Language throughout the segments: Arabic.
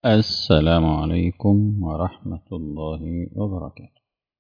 السلام عليكم ورحمة الله وبركاته.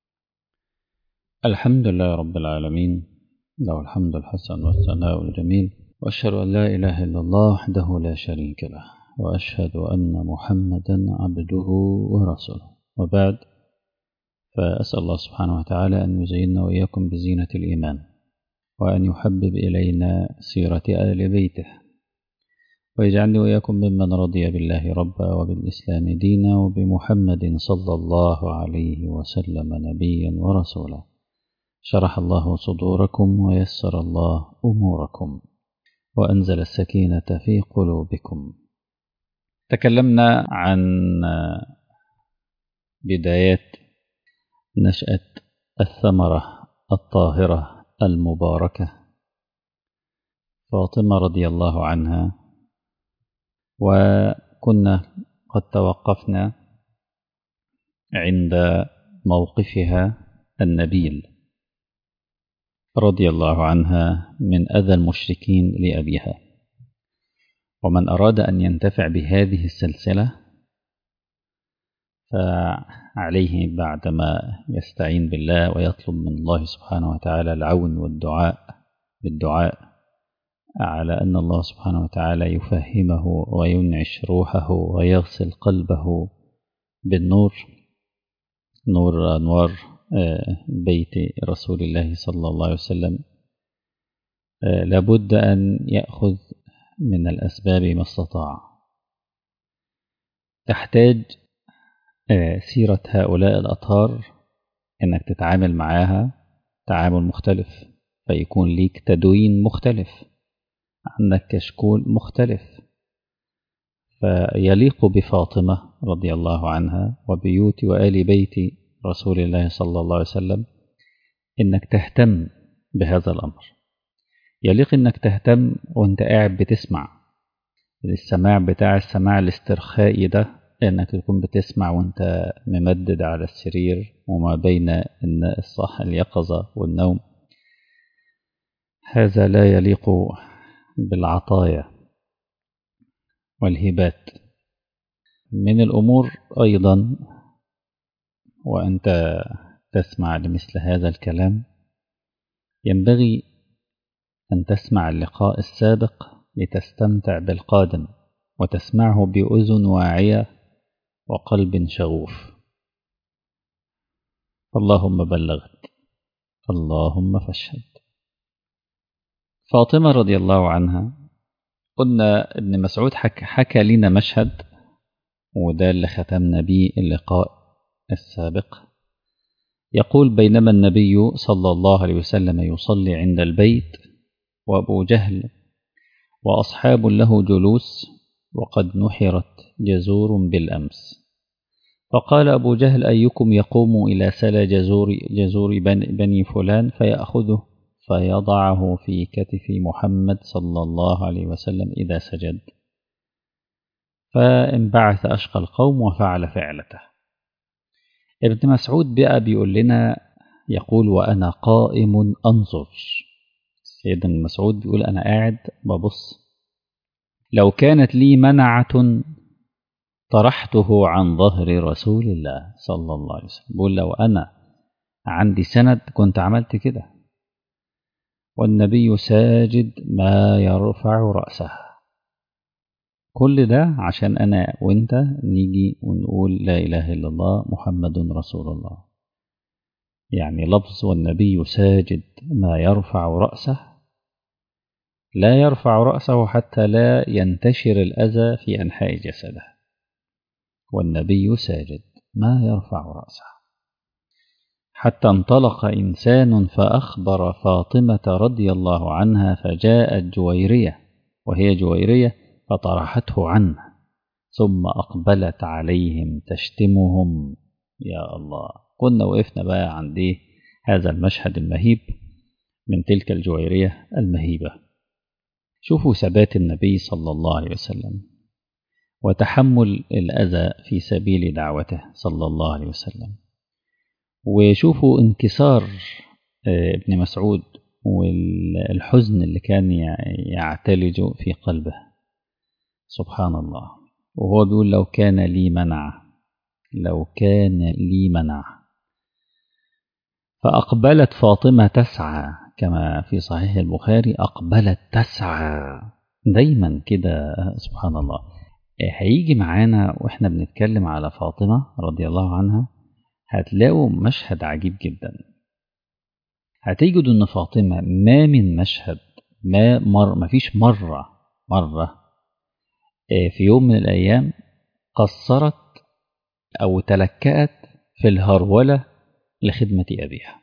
الحمد لله رب العالمين، له الحمد الحسن والثناء الجميل، وأشهد أن لا إله إلا الله وحده لا شريك له، وأشهد أن محمدا عبده ورسوله، وبعد، فأسأل الله سبحانه وتعالى أن يزيننا وإياكم بزينة الإيمان، وأن يحبب إلينا سيرة آل بيته، ويجعلني وإياكم ممن رضي بالله ربا وبالإسلام دينا وبمحمد صلى الله عليه وسلم نبيا ورسولا. شرح الله صدوركم ويسر الله أموركم وأنزل السكينة في قلوبكم. تكلمنا عن بدايات نشأة الثمرة الطاهرة المباركة فاطمة رضي الله عنها، وكنا قد توقفنا عند موقفها النبيل رضي الله عنها من أذى المشركين لأبيها. ومن أراد أن ينتفع بهذه السلسلة فعليه بعدما يستعين بالله ويطلب من الله سبحانه وتعالى العون بالدعاء على أن الله سبحانه وتعالى يفهمه وينعش روحه ويغسل قلبه بالنور، نور أنوار بيت رسول الله صلى الله عليه وسلم. لابد أن يأخذ من الأسباب ما استطاع. تحتاج سيرة هؤلاء الأطهار أنك تتعامل معها تعامل مختلف، فيكون ليك تدوين مختلف، عندك كشكول مختلف، فيليق بفاطمة رضي الله عنها وبيوت وآل بيت رسول الله صلى الله عليه وسلم إنك تهتم بهذا الأمر. يليق إنك تهتم وإنت قاعد بتسمع. السماع بتاع السماع الاسترخائي ده إنك تكون بتسمع وإنت ممدد على السرير وما بين اليقظة والنوم، هذا لا يليق بالعطايا والهبات. من الأمور أيضا وأنت تسمع لمثل هذا الكلام ينبغي أن تسمع اللقاء السابق لتستمتع بالقادم، وتسمعه بأذن واعية وقلب شغوف. اللهم بلغت، اللهم فاشهد. فاطمة رضي الله عنها، قلنا ابن مسعود حكى لنا مشهد، وده اللي ختمنا به اللقاء السابق. يقول: بينما النبي صلى الله عليه وسلم يصلي عند البيت وأبو جهل وأصحاب له جلوس، وقد نحرت جزور بالأمس، فقال أبو جهل: أيكم يقوم إلى سل جزور بني فلان فيأخذه فيضعه في كتف محمد صلى الله عليه وسلم إذا سجد؟ فانبعث أشقى القوم وفعل فعلته. ابن مسعود بقى بيقول لنا، يقول: وأنا قائم أنظر. سيدنا مسعود بيقول: أنا قاعد ببص، لو كانت لي منعة طرحته عن ظهر رسول الله صلى الله عليه وسلم. بيقول: لو أنا عندي سند كنت عملت كده. والنبي ساجد ما يرفع رأسه. كل ده عشان أنا وإنت نيجي ونقول لا إله إلا الله محمد رسول الله. يعني لفظ والنبي ساجد ما يرفع رأسه، لا يرفع رأسه حتى لا ينتشر الأذى في أنحاء جسده. والنبي ساجد ما يرفع رأسه. حتى انطلق إنسان فأخبر فاطمة رضي الله عنها، فجاءت جويرية، وهي جويرية، فطرحته عنه، ثم أقبلت عليهم تشتمهم. يا الله، كنا وقفنا بقى عند هذا المشهد المهيب من تلك الجويرية المهيبة. شوفوا ثبات النبي صلى الله عليه وسلم وتحمل الأذى في سبيل دعوته صلى الله عليه وسلم. وشوفوا انكسار ابن مسعود والحزن اللي كان يعتلج في قلبه. سبحان الله. وهو بيقول لو كان لي منع، لو كان لي منع. فأقبلت فاطمة تسعى كما في صحيح البخاري، أقبلت تسعى دايما كده. سبحان الله. هيجي معانا وإحنا بنتكلم على فاطمة رضي الله عنها، هتلاقوا مشهد عجيب جدا. هتجدوا أن فاطمة ما من مشهد ما فيش مرة في يوم من الأيام قصرت أو تلكأت في الهرولة لخدمة أبيها.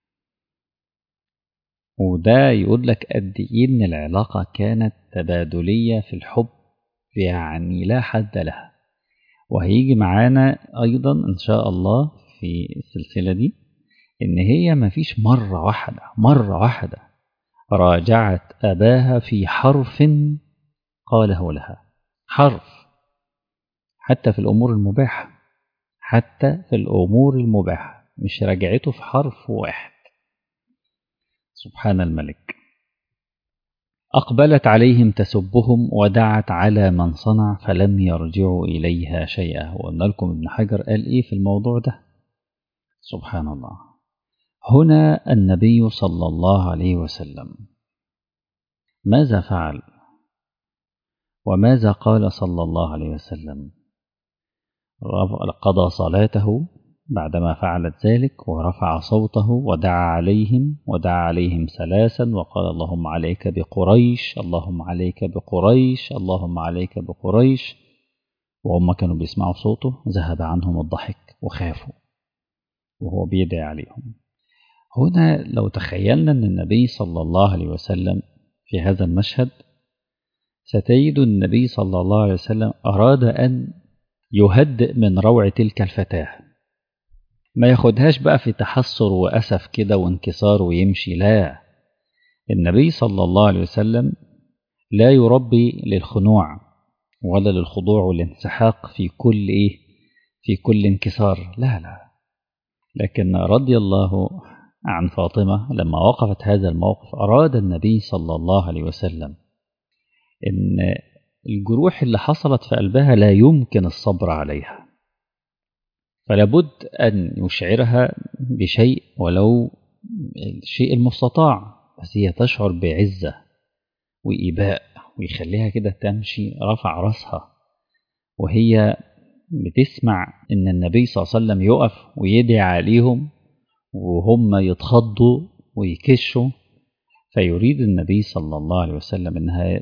وده يقول لك قد إيه إن العلاقة كانت تبادلية في الحب، يعني لا حد لها. وهيجي معانا أيضا إن شاء الله في السلسلة دي إن هي ما فيش مرة واحدة راجعت أباها في حرف قاله لها، حرف، حتى في الأمور المباحة، حتى في الأمور المباحة مش راجعته في حرف واحد. سبحان الملك. أقبلت عليهم تسبهم ودعت على من صنع فلم يرجعوا إليها شيئا. وقلنا لكم ابن حجر قال إيه في الموضوع ده. سبحان الله. هنا النبي صلى الله عليه وسلم ماذا فعل وماذا قال صلى الله عليه وسلم؟ قضى صلاته بعدما فعلت ذلك ورفع صوته ودعا عليهم ثلاثا وقال اللهم عليك بقريش، اللهم عليك بقريش، اللهم عليك بقريش. وهم كانوا بيسمعوا صوته ذهب عنهم الضحك وخافوا وهو بيدعي عليهم. هنا لو تخيلنا أن النبي صلى الله عليه وسلم في هذا المشهد، ستجد النبي صلى الله عليه وسلم أراد أن يهدئ من روع تلك الفتاة، ما ياخدهاش بقى في تحسر وأسف كده وانكسار ويمشي. لا، النبي صلى الله عليه وسلم لا يربي للخنوع ولا للخضوع والانسحاق في كل انكسار. لا، لكن رضي الله عن فاطمة لما وقفت هذا الموقف أراد النبي صلى الله عليه وسلم إن الجروح اللي حصلت في قلبها لا يمكن الصبر عليها، فلابد أن يشعرها بشيء ولو الشيء المستطاع، بس هي تشعر بعزة وإيباء ويخليها كده تمشي رفع رأسها وهي بتسمع إن النبي صلى الله عليه وسلم يقف ويدعي عليهم وهم يتخضوا ويكشوا. فيريد النبي صلى الله عليه وسلم إنها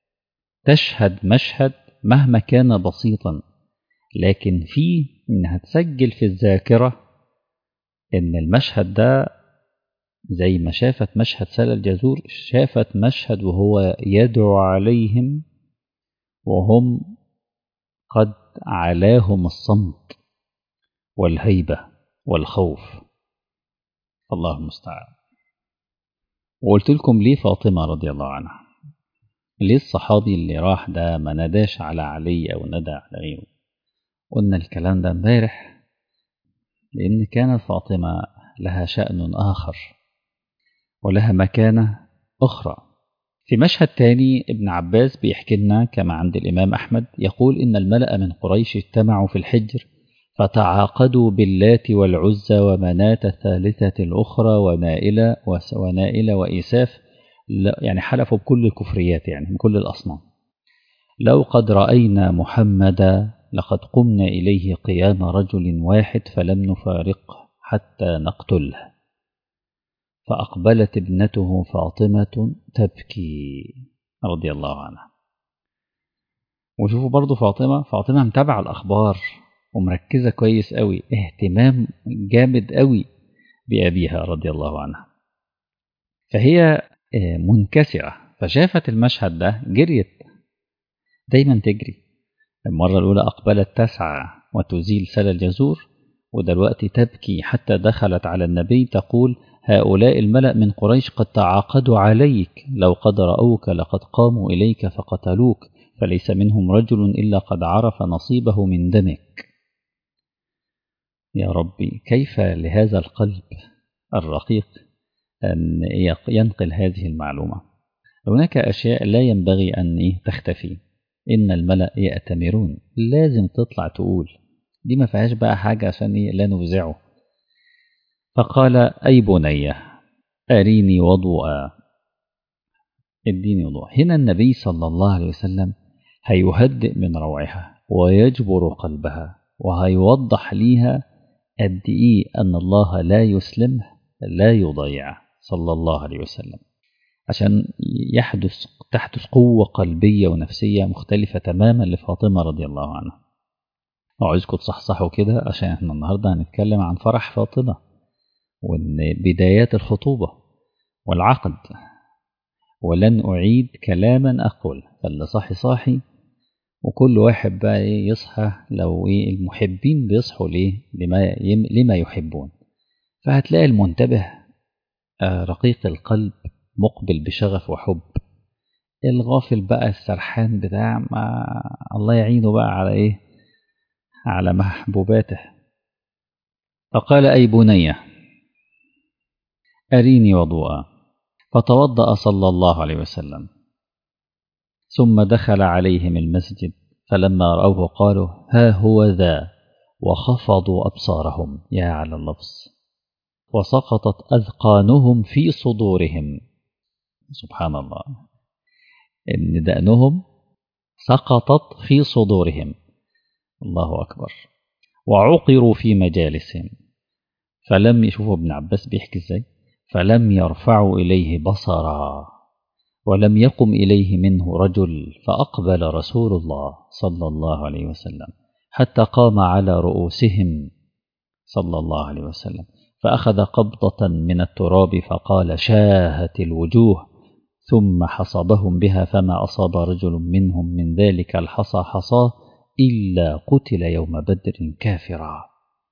تشهد مشهد مهما كان بسيطا، لكن فيه إنها تسجل في الذاكرة إن المشهد ده زي ما شافت مشهد سال الجزور، شافت مشهد وهو يدعو عليهم وهم قد علاهم الصمت والهيبة والخوف. الله المستعان. وقلت لكم ليه فاطمة رضي الله عنها، ليه الصحابي اللي راح ده ما ناداش على علي أو ندى على غيره. قلنا الكلام ده امبارح لأن كانت فاطمة لها شأن آخر ولها مكانة أخرى. في مشهد تاني ابن عباس بيحكي لنا كما عند الإمام أحمد، يقول إن الملأ من قريش اجتمعوا في الحجر فتعاقدوا باللات والعزى ومناة الثالثة الأخرى ونائلة وإيساف، يعني حلفوا بكل الكفريات، يعني من كل الأصنام. لو قد رأينا محمدا لقد قمنا إليه قيام رجل واحد فلم نفارقه حتى نقتله. فأقبلت ابنته فاطمة تبكي رضي الله عنها. وشوفوا برضو فاطمة متابعة الأخبار ومركزة كويس قوي، اهتمام جامد قوي بأبيها رضي الله عنها. فهي منكسرة، فشافت المشهد ده جريت، دايما تجري. المرة الأولى أقبلت تسعى وتزيل سل الجزور، ودلوقتي تبكي حتى دخلت على النبي تقول هؤلاء الملأ من قريش قد تعاقدوا عليك، لو قد رأوك لقد قاموا إليك فقتلوك، فليس منهم رجل إلا قد عرف نصيبه من دمك. يا ربي كيف لهذا القلب الرقيق أن ينقل هذه المعلومة. هناك أشياء لا ينبغي أن تختفي. إن الملأ يأتمرون، لازم تطلع تقول، دي ما فيهاش بقى حاجة عشان لا نوزعه. فقال أي بني أريني وضوءا، اديني وضوء. هنا النبي صلى الله عليه وسلم هيهدئ من روعها ويجبر قلبها، وهيوضح ليها قد إيه أن الله لا يسلمه لا يضيعه صلى الله عليه وسلم، عشان تحدث قوة قلبية ونفسية مختلفة تماما لفاطمة رضي الله عنها. أعوزكم تصحصحوا كده، عشان احنا النهاردة هنتكلم عن فرح فاطمة وإن بدايات الخطوبة والعقد، ولن أعيد كلاما أقول، فاللي صاحي صاحي، وكل واحد بقى إيه يصحى. لو إيه المحبين بيصحوا ليه؟ لما يحبون. فهتلاقي المنتبه رقيق القلب مقبل بشغف وحب، الغافل بقى السرحان بتاع ما الله يعينه بقى على إيه؟ على محبوباته. فقال أي بني أريني وضوءا، فتوضأ صلى الله عليه وسلم، ثم دخل عليهم المسجد، فلما رأوه قالوا ها هو ذا، وخفضوا أبصارهم، يا على اللفظ، وسقطت أذقانهم في صدورهم. سبحان الله، إن دأنهم سقطت في صدورهم، الله أكبر. وعقروا في مجالسهم، فلم يشوفوا ابن عباس بيحكي ازاي، فلم يرفعوا إليه بصرا، ولم يقم إليه منه رجل، فأقبل رسول الله صلى الله عليه وسلم حتى قام على رؤوسهم صلى الله عليه وسلم، فأخذ قبضة من التراب فقال شاهت الوجوه، ثم حصبهم بها، فما أصاب رجل منهم من ذلك الحصى حصاه إلا قتل يوم بدر كافرا.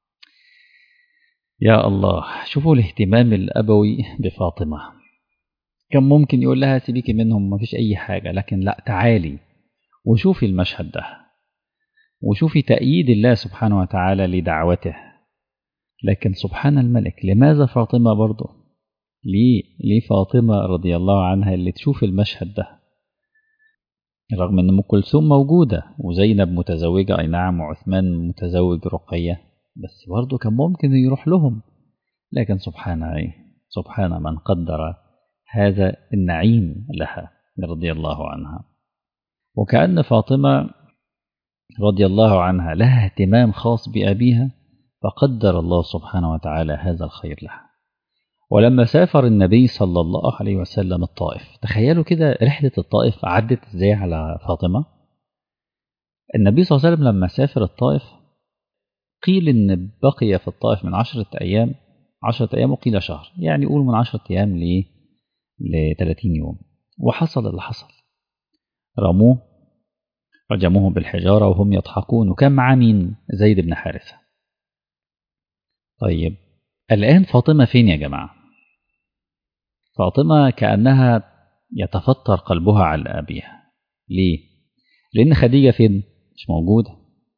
يا الله، شوفوا الاهتمام الأبوي بفاطمة. كان ممكن يقول لها سيبيكي منهم ما فيش أي حاجة، لكن لا، تعالي وشوفي المشهد ده، وشوفي تأييد الله سبحانه وتعالى لدعوته. لكن سبحان الملك، لماذا فاطمة برضه؟ ليه فاطمة رضي الله عنها اللي تشوف المشهد ده، رغم أن أم كلثوم موجودة وزينب متزوجة أي نعم، وعثمان متزوج رقية، بس برضه كان ممكن يروح لهم. لكن سبحان من قدر هذا النعيم لها رضي الله عنها. وكأن فاطمة رضي الله عنها لها اهتمام خاص بأبيها، فقدر الله سبحانه وتعالى هذا الخير لها. ولما سافر النبي صلى الله عليه وسلم الطائف، تخيلوا كده رحلة الطائف عدت ازاي على فاطمة. النبي صلى الله عليه وسلم لما سافر الطائف، قيل ان بقي في الطائف من 10 أيام، 10 أيام، وقيل شهر، يعني يقول من 10 أيام ل 30 يوم. وحصل اللي حصل، رجموه بالحجارة وهم يضحكون، وكان معاه مين؟ زيد بن حارثة. طيب الآن فاطمة فين يا جماعة؟ فاطمة كأنها يتفطر قلبها على أبيها. ليه؟ لأن خديجة فين؟ مش موجودة.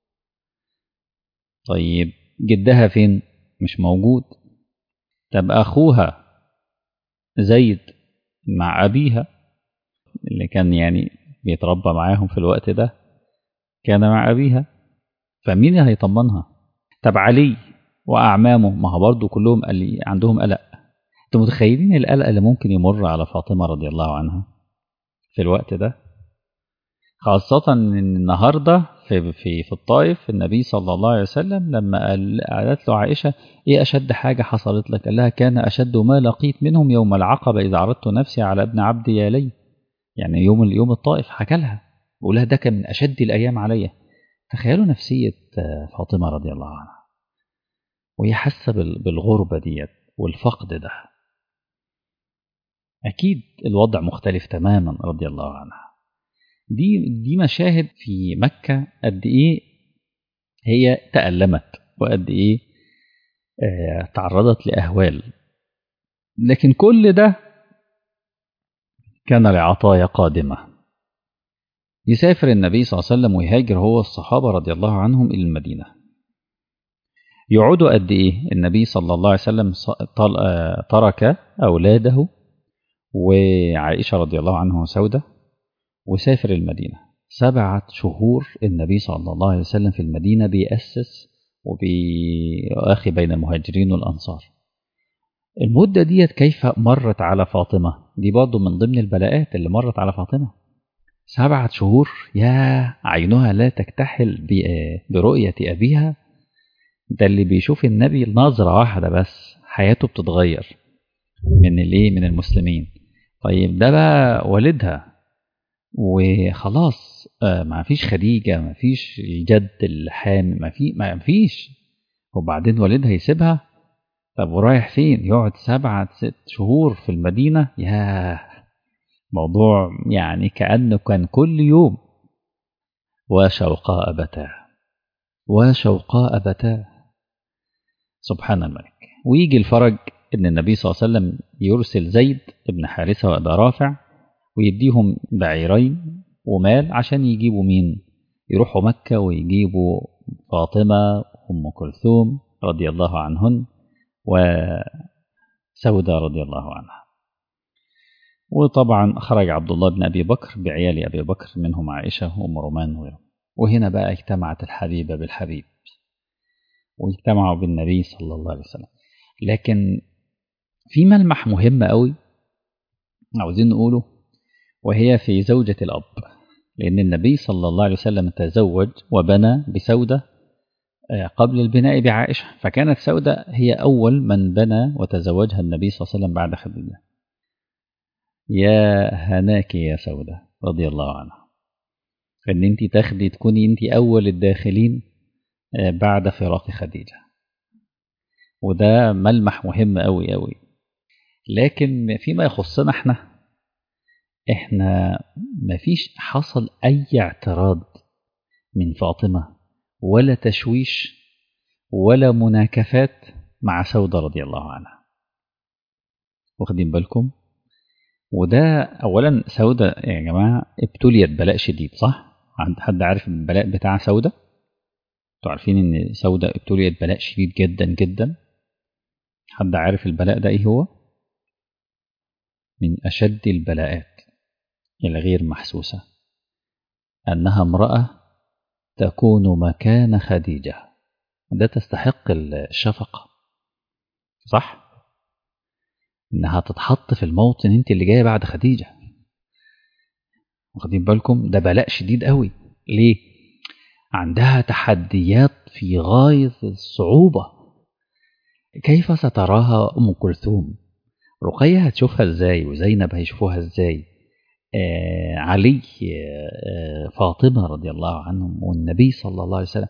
طيب جدها فين؟ مش موجود. طب أخوها زيد مع أبيها اللي كان يعني بيتربى معاهم في الوقت ده كان مع أبيها، فمين اللي هيطمنها؟ طب علي وأعمامه، ما هو برضه كلهم عندهم قلق. انتوا متخيلين القلق اللي ممكن يمر على فاطمة رضي الله عنها في الوقت ده؟ خاصة ان النهاردة في الطائف، النبي صلى الله عليه وسلم لما قالت له عائشة ايه أشد حاجة حصلت لك؟ قال لها كان أشد ما لقيت منهم يوم العقبة إذا عرضت نفسي على ابن عبد يالي، يعني يوم الطائف حكى لها، بقول لها ده كان من أشد الأيام عليا. تخيلوا نفسية فاطمة رضي الله عنها وهي حاسة بالغربة ديت والفقد ده. أكيد الوضع مختلف تماما رضي الله عنها. دي مشاهد في مكة قد إيه هي تألمت، وقد إيه تعرضت لأهوال، لكن كل ده كان لعطايا قادمة. يسافر النبي صلى الله عليه وسلم ويهاجر هو والصحابة رضي الله عنهم إلى المدينة. يقعدوا قد إيه؟ النبي صلى الله عليه وسلم ترك أولاده وعائشة رضي الله عنها وسودة، وسافر المدينة. 7 شهور النبي صلى الله عليه وسلم في المدينة بيأسس وبيؤاخي بين المهاجرين والأنصار. المدة ديت كيف مرت على فاطمة؟ دي برضه من ضمن البلاءات اللي مرت على فاطمة. 7 شهور، يا عينها لا تكتحل برؤية أبيها. ده اللي بيشوف النبي نظرة واحدة بس حياته بتتغير من المسلمين. طيب ده بقى والدها وخلاص، ما فيش خديجة، ما فيش الجد الحامي، ما فيش. وبعدين والدها يسيبها، طب ورايح فين؟ يقعد 7 6 شهور في المدينة. ياه، موضوع يعني كأنه كان كل يوم. وشوقاء أبتاه، وشوقاء أبتاه، سبحان الملك. ويجي الفرج إن النبي صلى الله عليه وسلم يرسل زيد بن حارثة وأبا رافع ويديهم بعيرين ومال عشان يجيبوا مين؟ يروحوا مكة ويجيبوا فاطمة أم كلثوم رضي الله عنهن وسودة رضي الله عنها. وطبعا خرج عبد الله بن أبي بكر بعيال أبي بكر منهم عائشة وأم رومان وغيرهم. وهنا بقى اجتمعت الحبيبة بالحبيب واجتمعوا بالنبي صلى الله عليه وسلم. لكن في ملمح مهم قوي عاوزين نقوله، وهي في زوجة الأب. لأن النبي صلى الله عليه وسلم تزوج وبنى بسودة قبل البناء بعائشة، فكانت سودة هي أول من بنى وتزوجها النبي صلى الله عليه وسلم بعد خديجة. يا هناك يا سودة رضي الله عنها، فإن أنت تكوني أنت أول الداخلين بعد فراق خديجة، وده ملمح مهم أوي أوي. لكن فيما يخصنا احنا مفيش حصل أي اعتراض من فاطمة ولا تشويش ولا مناكفات مع سودة رضي الله عنها. واخدين بالكم؟ وده أولا سودة يا جماعة ابتليت بلاء شديد، صح؟ حد عارف البلاء بتاع سودة؟ انتوا عارفين ان سودة ابتليت بلاء شديد جدا جدا؟ حد عارف البلاء ده ايه هو؟ من أشد البلاءات الغير محسوسة أنها امرأة تكون مكان خديجة. ده تستحق الشفقة، صح؟ إنها تتحط في الموطن أنت اللي جاية بعد خديجة. واخدين بالكم؟ ده بلاء شديد قوي. ليه؟ عندها تحديات في غاية الصعوبة. كيف ستراها أم كلثوم؟ رقية هتشوفها ازاي؟ وزينب هيشوفوها ازاي؟ علي، فاطمة رضي الله عنهم، والنبي صلى الله عليه وسلم.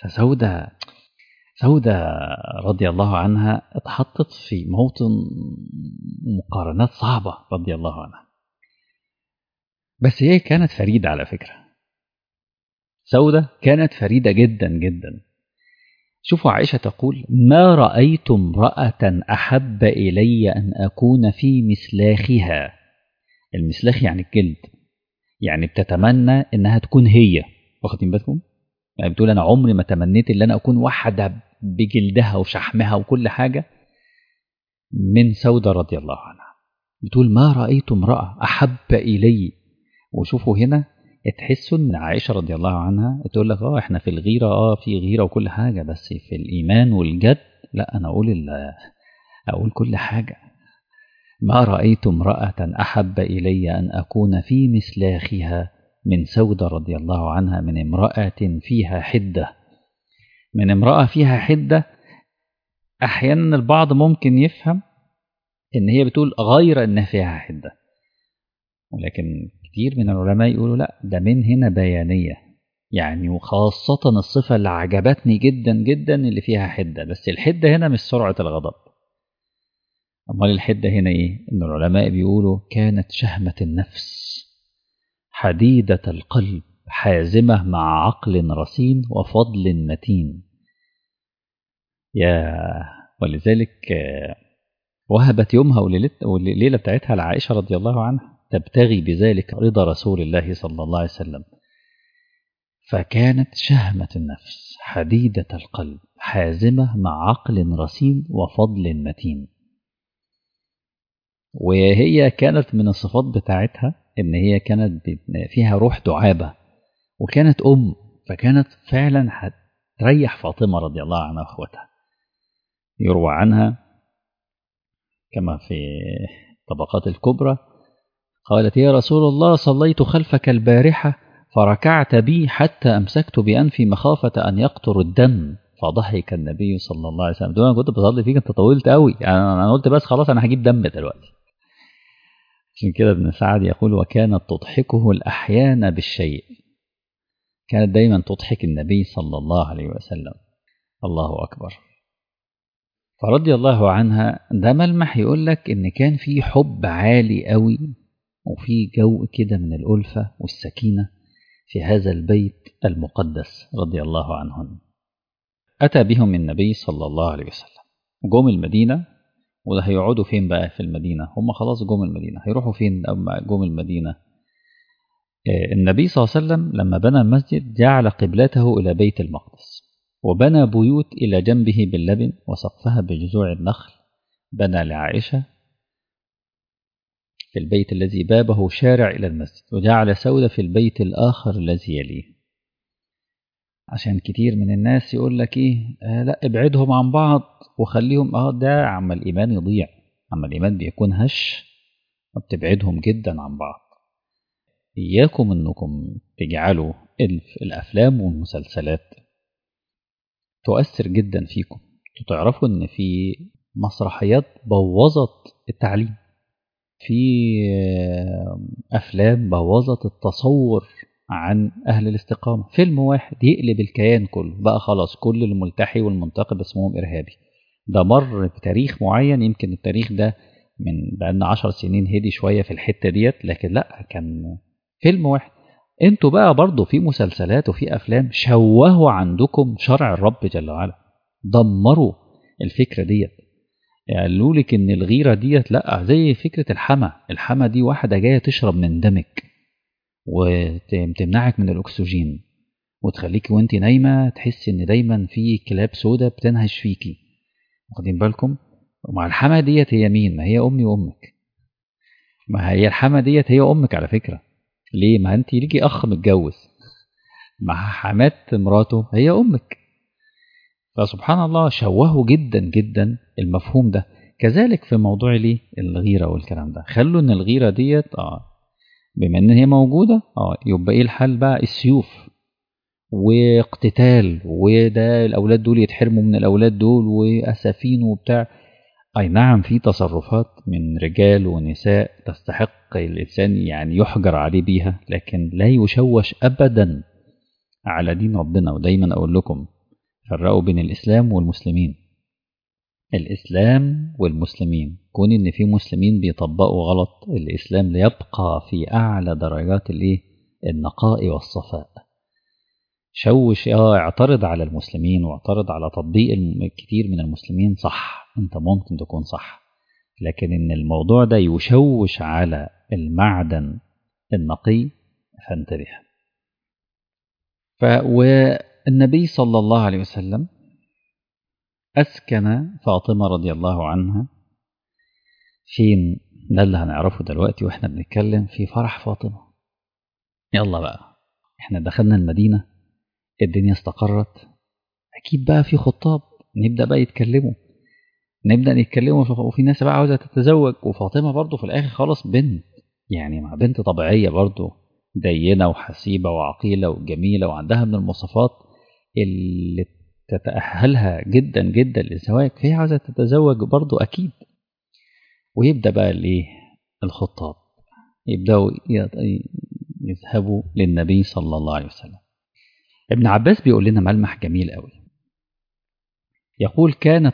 سودة رضي الله عنها اتحطت في موطن مقارنات صعبة رضي الله عنها. بس هي كانت فريدة على فكرة. سودة كانت فريدة جدا جدا. شوفوا عائشة تقول: ما رأيت امرأة أحب إلي أن أكون في مسلاخها. المسلاخ يعني الجلد، يعني بتتمنى إنها تكون هي. واخدين بالكم؟ يعني بتقول أنا عمري ما تمنيت إن أنا أكون واحدة بجلدها وشحمها وكل حاجة من سودة رضي الله عنها. بتقول: ما رأيت امرأة أحب إلي. وشوفوا هنا تحسوا ان عائشة رضي الله عنها تقول لك احنا في الغيرة في غيرة وكل حاجة، بس في الإيمان والجد لا، أنا أقول كل حاجة. ما رأيت امرأة أحب إلي أن أكون في مسلاخها من سودة رضي الله عنها، من امرأة فيها حدة. من امرأة فيها حدة. أحيانا البعض ممكن يفهم إن هي بتقول غير أنها فيها حدة، ولكن كتير من العلماء يقولوا لا، ده من هنا بيانية يعني، وخاصة الصفة اللي عجبتني جدا جدا اللي فيها حدة. بس الحدة هنا مش سرعة الغضب. أمال الحدة هنا إيه؟ إن العلماء بيقولوا كانت شهمة النفس، حديدة القلب، حازمة مع عقل رصين وفضل متين. ولذلك وهبت يومها والليلة بتاعتها لعائشة رضي الله عنها تبتغي بذلك رضا رسول الله صلى الله عليه وسلم. فكانت شهمة النفس، حديدة القلب، حازمة مع عقل رصين وفضل متين. وهي كانت من الصفات بتاعتها إن هي كانت فيها روح دعابة. وكانت فكانت فعلا هتريح فاطمة رضي الله عنها وأخوتها. يروى عنها كما في طبقات الكبرى قالت: يا رسول الله صليت خلفك البارحة فركعت بي حتى أمسكت بأنفي مخافة أن يقطر الدم، فضحك النبي صلى الله عليه وسلم. دول أنا كنت بصلي فيك، أنت طولت قوي، أنا قلت بس خلاص أنا هجيب دم دلوقتي. عشان كده ابن سعد يقول: وكانت تضحكه الأحيان بالشيء، كانت دايما تضحك النبي صلى الله عليه وسلم. الله أكبر. فرضي الله عنها ده ملمح يقول لك إن كان في حب عالي قوي وفي جو كده من الألفة والسكينة في هذا البيت المقدس رضي الله عنهم. أتى بهم النبي صلى الله عليه وسلم، جم المدينة. وده هيقعدوا فين بقى في المدينة؟ هم خلاص جم المدينة، هيروحوا فين أما جم المدينة؟ النبي صلى الله عليه وسلم لما بنى المسجد جعل قبلته إلى بيت المقدس، وبنى بيوت إلى جنبه باللبن وسقفها بجذوع النخل. بنى لعائشة في البيت الذي بابه شارع إلى المسجد، وجعل سودة في البيت الآخر الذي يليه. عشان كتير من الناس يقول لك إيه، لا ابعدهم عن بعض وخليهم، ده عما الإيمان يضيع، عما الإيمان بيكون هش وبتبعدهم جدا عن بعض. إياكم أنكم تجعلوا الأفلام والمسلسلات تؤثر جدا فيكم. تعرفوا أن في مسرحيات بوظت التعليم، في أفلام بوظت التصور عن أهل الاستقامة. فيلم واحد يقلب الكيان كله، بقى خلاص كل الملتحي والمنتقب اسمهم إرهابي. ده مر بتاريخ معين، يمكن التاريخ ده من بقالنا 10 سنين هدي شوية في الحتة ديت، لكن لا، كان فيلم واحد. انتوا بقى برضو في مسلسلات وفي أفلام شوهوا عندكم شرع الرب جل وعلا، دمروا الفكرة ديت. قالوا لك ان الغيرة ديت لا، زي فكرة الحما دي واحدة جاية تشرب من دمك وتمنعك من الأكسجين، وتخليكي وانت نايمة تحسي ان دايما في كلاب سودة بتنهش فيكي. واخدين بالكم؟ ومع الحما ديت هي مين؟ ما هي أمي وأمك. ما هي الحما ديت هي أمك على فكرة. ليه؟ ما انت ليكي أخ متجوز، مع حمات مراته هي أمك. فسبحان الله شوهوا جدا جدا المفهوم ده. كذلك في موضوع ليه الغيرة والكلام ده، خلوا ان الغيرة ديت بما ان هي موجودة يبقى ايه الحل بقى؟ السيوف واقتتال، وده الاولاد دول يتحرموا من الاولاد دول واسفين وبتاع. اي نعم، في تصرفات من رجال ونساء تستحق الانسان يعني يحجر عليه بيها، لكن لا يشوش ابدا على دين ربنا. ودايما اقول لكم فرقوا بين الإسلام والمسلمين. الإسلام والمسلمين، كون إن في مسلمين بيطبقوا غلط، الإسلام ليبقى في أعلى درجات النقاء والصفاء. شوش اعترض على المسلمين واعترض على تطبيق كتير من المسلمين، صح، أنت ممكن تكون صح، لكن إن الموضوع ده يشوش على المعدن النقي فانتبه. والنبي صلى الله عليه وسلم أسكن فاطمة رضي الله عنها فين؟ ده اللي هنعرفه دلوقتي وإحنا بنتكلم في فرح فاطمة. يلا بقى، إحنا دخلنا المدينة، الدنيا استقرت، أكيد بقى في خطاب نبدأ بقى نتكلموا، وفي ناس بقى عاوزة تتزوج. وفاطمة برضو في الآخر خالص بنت، يعني مع بنت طبيعية برضو، دينة وحسيبة وعقيلة وجميلة، وعندها من المواصفات اللي تتأهلها جدا جدا للزواج، فهي عاوزة تتزوج برضو أكيد. ويبدأ بقى الخطاب يبدأوا يذهبوا للنبي صلى الله عليه وسلم. ابن عباس بيقول لنا ملمح جميل قوي، يقول: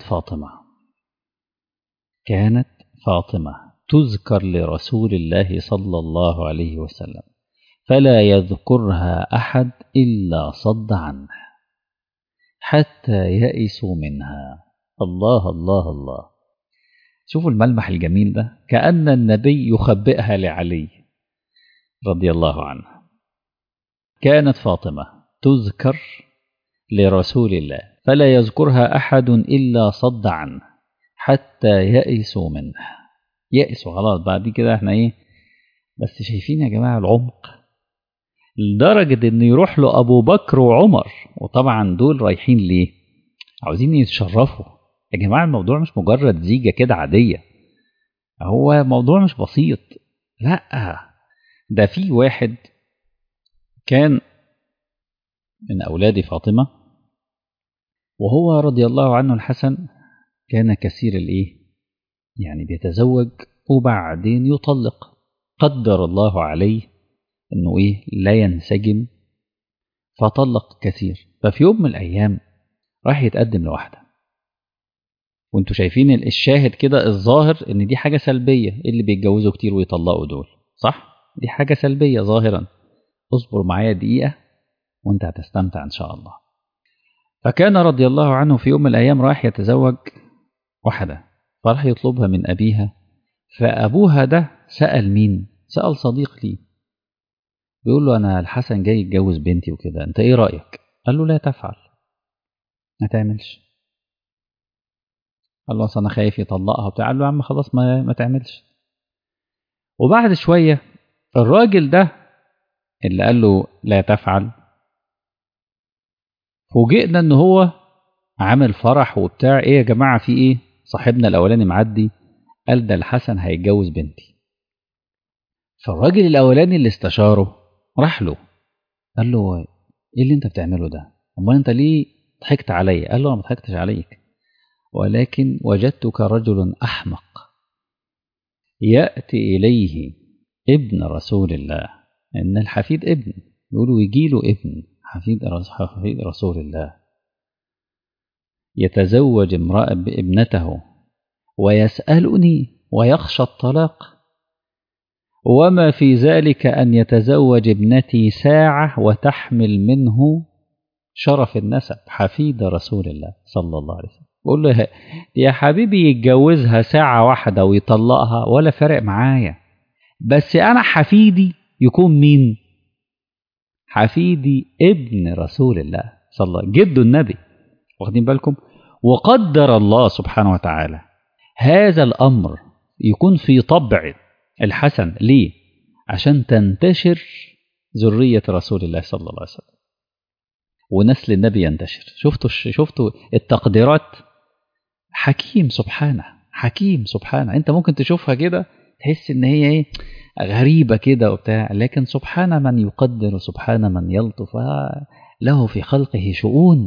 كانت فاطمة تذكر لرسول الله صلى الله عليه وسلم فلا يذكرها أحد إلا صد عنه حتى يئسوا منها. الله الله الله، شوفوا الملمح الجميل ده، كأن النبي يخبئها لعلي رضي الله عنه. كانت فاطمة تذكر لرسول الله فلا يذكرها أحد إلا صد عنه حتى يئسوا منه. يئسوا خلاص، بعد كده احنا بس شايفين يا جماعة العمق، لدرجة إنه يروح له أبو بكر وعمر، وطبعا دول رايحين ليه؟ عاوزين يتشرفوا. يا جماعة الموضوع مش مجرد زيجة كده عادية، هو موضوع مش بسيط، لأ، ده في واحد كان من أولاد فاطمة، وهو رضي الله عنه الحسن كان كثير الإيه؟ يعني بيتزوج وبعدين يطلق، قدر الله عليه إنه إيه؟ لا ينسجم، فطلق كثير. ففي يوم من الأيام راح يتقدم لواحدة، وانتوا شايفين الشاهد كده الظاهر ان دي حاجة سلبية، اللي بيتجوزوا كتير ويطلقوا دول، صح؟ دي حاجة سلبية ظاهرا. اصبر معايا دقيقة وانت هتستمتع ان شاء الله. فكان رضي الله عنه في يوم من الايام راح يتزوج واحدة، فراح يطلبها من ابيها. فابوها ده سأل مين؟ سأل صديق لي، بيقول له انا الحسن جاي يتجوز بنتي وكده، انت ايه رأيك؟ قال له لا تفعل، ما تعملش. قال له اصل انا خايف يطلقها وبتاع. قال له يا عم خلاص ما تعملش. وبعد شوية الراجل ده اللي قال له لا تفعل، فوجئنا ان هو عامل فرح وبتاع. ايه يا جماعة في ايه؟ صاحبنا الاولاني معدي قال ده الحسن هيتجوز بنتي. فالراجل الاولاني اللي استشاره راح له قال له ايه اللي انت بتعمله ده؟ امال انت ليه ضحكت علي؟ قال له انا ما ضحكتش عليك، ولكن وجدتك رجل احمق يأتي اليه ابن رسول الله، ان الحفيد ابن، يقولوا يجي له ابن حفيد رسول الله يتزوج امرأة ابنته ويسألني ويخشى الطلاق، وما في ذلك أن يتزوج ابنتي ساعة وتحمل منه شرف النسب حفيد رسول الله صلى الله عليه وسلم. بقول له يا حبيبي يتجوزها ساعة واحدة ويطلقها ولا فارق معايا، بس أنا حفيدي يكون مين؟ حفيدي ابن رسول الله صلى الله عليه وسلم، جد النبي. واخدين بالكم؟ وقدر الله سبحانه وتعالى هذا الأمر يكون في طبع الحسن ليه؟ عشان تنتشر ذرية رسول الله صلى الله عليه وسلم ونسل النبي ينتشر. شفتوا التقديرات؟ حكيم سبحانه، حكيم سبحانه. انت ممكن تشوفها كده تحس ان هي ايه، غريبة كده وبتاع، لكن سبحان من يقدر، سبحان من يلطف، له في خلقه شؤون.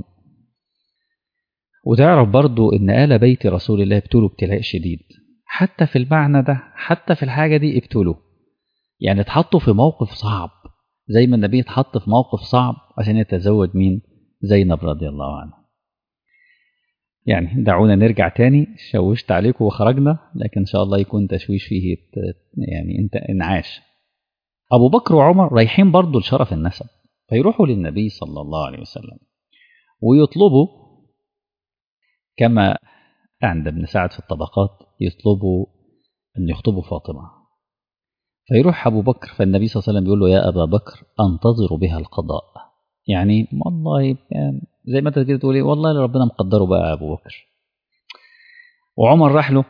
وتعرف برضو ان آل بيت رسول الله ابتلوا ابتلاء شديد، حتى في المعنى ده، حتى في الحاجة دي ابتلوا، يعني اتحطوا في موقف صعب، زي ما النبي اتحط في موقف صعب عشان يتزوج مين؟ زينب رضي الله عنها. يعني دعونا نرجع تاني، شوشت عليكم وخرجنا، لكن ان شاء الله يكون تشويش فيه يعني انت انعاش. ابو بكر وعمر رايحين برضو لشرف النسب، فيروحوا للنبي صلى الله عليه وسلم ويطلبوا كما عند ابن سعد في الطبقات، يطلبوا أن يخطبوا فاطمة. فيروح أبو بكر، فالنبي صلى الله عليه وسلم يقول له يا أبا بكر أنتظر بها القضاء، يعني والله يعني زي ما أنت كده تقول والله اللي ربنا مقدره بقى أبو بكر. وعمر راح له.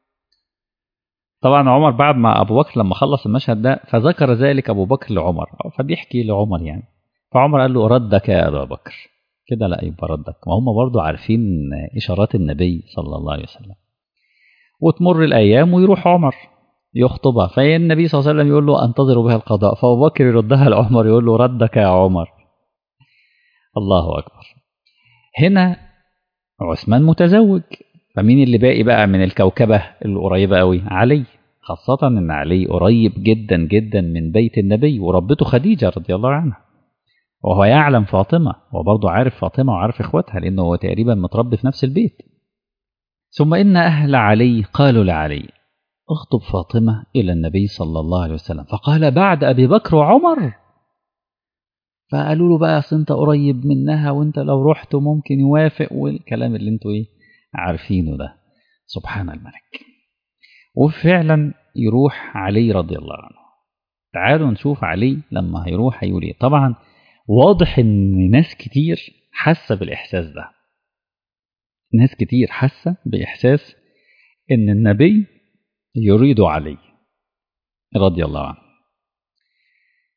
طبعا عمر بعد ما أبو بكر لما خلص المشهد ده فذكر ذلك أبو بكر لعمر، فبيحكي لعمر يعني، فعمر قال له ردك يا أبا بكر كده، لا يبقى ردك، ما هم برضو عارفين إشارات النبي صلى الله عليه وسلم. وتمر الأيام ويروح عمر يخطبها، فالنبي صلى الله عليه وسلم يقول له أنتظر بها القضاء، فأبو بكر يردها لعمر يقول له ردك يا عمر. الله أكبر. هنا عثمان متزوج، فمين اللي باقي بقى من الكوكبة القريبة قوي؟ علي، خاصة أن علي قريب جدا جدا من بيت النبي، وربته خديجة رضي الله عنها، وهو يعلم فاطمة، وبرضه عارف فاطمة وعارف إخواتها لأنه هو تقريبا متربي في نفس البيت. ثم إن أهل علي قالوا لعلي اخطب فاطمة إلى النبي صلى الله عليه وسلم، فقال بعد أبي بكر وعمر. فقالوا له بقى أصل أنت قريب منها، وأنت لو رحت ممكن يوافق، والكلام اللي أنتوا إيه عارفينه ده. سبحان الملك. وفعلا يروح علي رضي الله عنه. تعالوا نشوف علي لما هيروح هيقول إيه. طبعا واضح إن ناس كتير حاسة بالإحساس ده، ناس كتير حاسة بإحساس إن النبي يريد علي رضي الله عنه.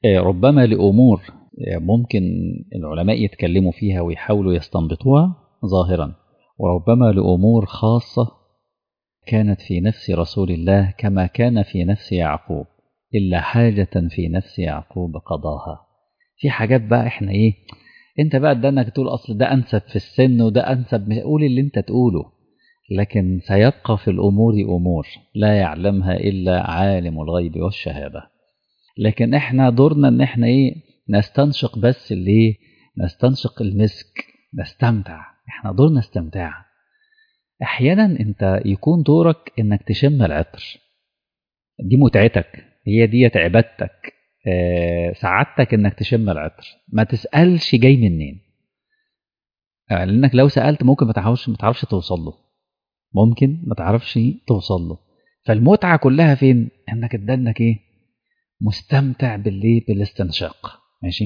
ربما لأمور ممكن العلماء يتكلموا فيها ويحاولوا يستنبطوها ظاهرا، وربما لأمور خاصة كانت في نفس رسول الله كما كان في نفس يعقوب، إلا حاجة في نفس يعقوب قضاها. في حاجات بقى احنا ايه، انت بقى ده انك تقول اصل ده انسب في السن وده انسب، قول اللي انت تقوله، لكن سيبقى في الامور امور لا يعلمها الا عالم الغيب والشهاده. لكن احنا دورنا ان احنا ايه، نستنشق بس اللي ايه، نستنشق المسك، نستمتع، احنا دورنا استمتاع. احيانا انت يكون دورك انك تشم العطر، دي متعتك، هي دي عبادتك، سعادتك انك تشم العطر، ما تسألش جاي منين، لانك لو سألت ممكن ما تعرفش توصل له، ممكن ما تعرفش توصل له. فالمتعة كلها فين؟ انك ادانك ايه، مستمتع بالليه، بالاستنشاق. ماشي.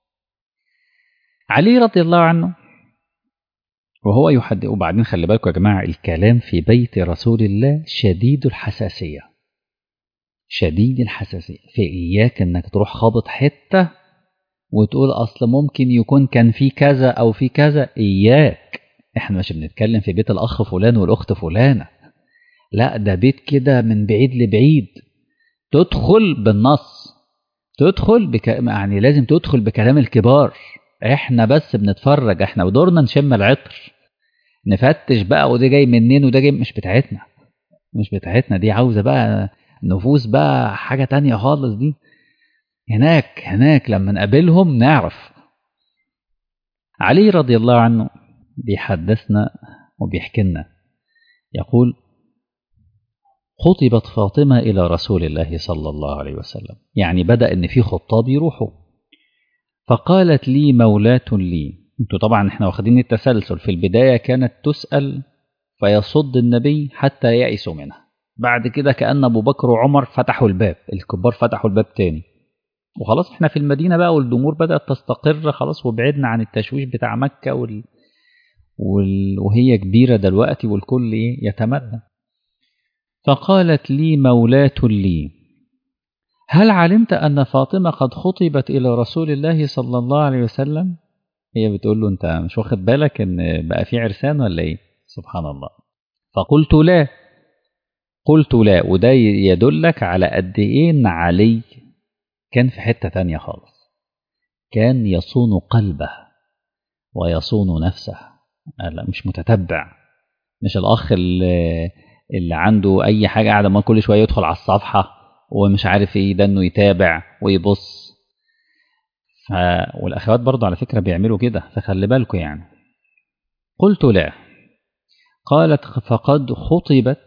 علي رضي الله عنه وهو يحدث، وبعدين خلي بالكم يا جماعة، الكلام في بيت رسول الله شديد الحساسية، شديد الحساسية، في إياك إنك تروح خابط حتة وتقول أصل ممكن يكون كان في كذا أو في كذا، إياك. إحنا مش بنتكلم في بيت الأخ فلان والأخت فلانة، لا ده بيت كده من بعيد لبعيد، تدخل بالنص، تدخل يعني لازم تدخل بكلام الكبار، إحنا بس بنتفرج، إحنا ودورنا نشم العطر، نفتش بقى وده جاي منين وده جاي، مش بتاعتنا، مش بتاعتنا دي، عاوزة بقى نفوس بقى حاجة تانية خالص دي. هناك لما نقابلهم نعرف. علي رضي الله عنه بيحدثنا وبيحكي لنا، يقول: خطبت فاطمة إلى رسول الله صلى الله عليه وسلم، يعني بدأ إن في خطاب يروحوا، فقالت لي مولاة لي. انتوا طبعا احنا واخدين التسلسل، في البداية كانت تسأل فيصد النبي حتى يئسوا منها، بعد كده كأن أبو بكر وعمر فتحوا الباب، الكبار فتحوا الباب تاني، وخلاص احنا في المدينة بقى والأمور بدأت تستقر خلاص، وبعدنا عن التشويش بتاع مكة وهي كبيرة دلوقتي والكل يتمنى. فقالت لي مولاة لي: هل علمت أن فاطمة قد خطبت إلى رسول الله صلى الله عليه وسلم؟ هي بتقول له: أنت مش واخد بالك إن بقى في عرسان ولا إيه؟ سبحان الله. فقلت لا، قلت لا، وده يدلك على قد إيه إن علي كان في حتة تانية خالص، كان يصون قلبه ويصون نفسه، لا مش متتبع، مش الأخ اللي عنده أي حاجة قاعد ما كل شوية يدخل على الصفحة ومش عارف إيه ده، إنه يتابع ويبص. والأخوات برضه على فكرة بيعملوا كده، فخلي بالكم يعني. قلت لا. قالت: فقد خطبت،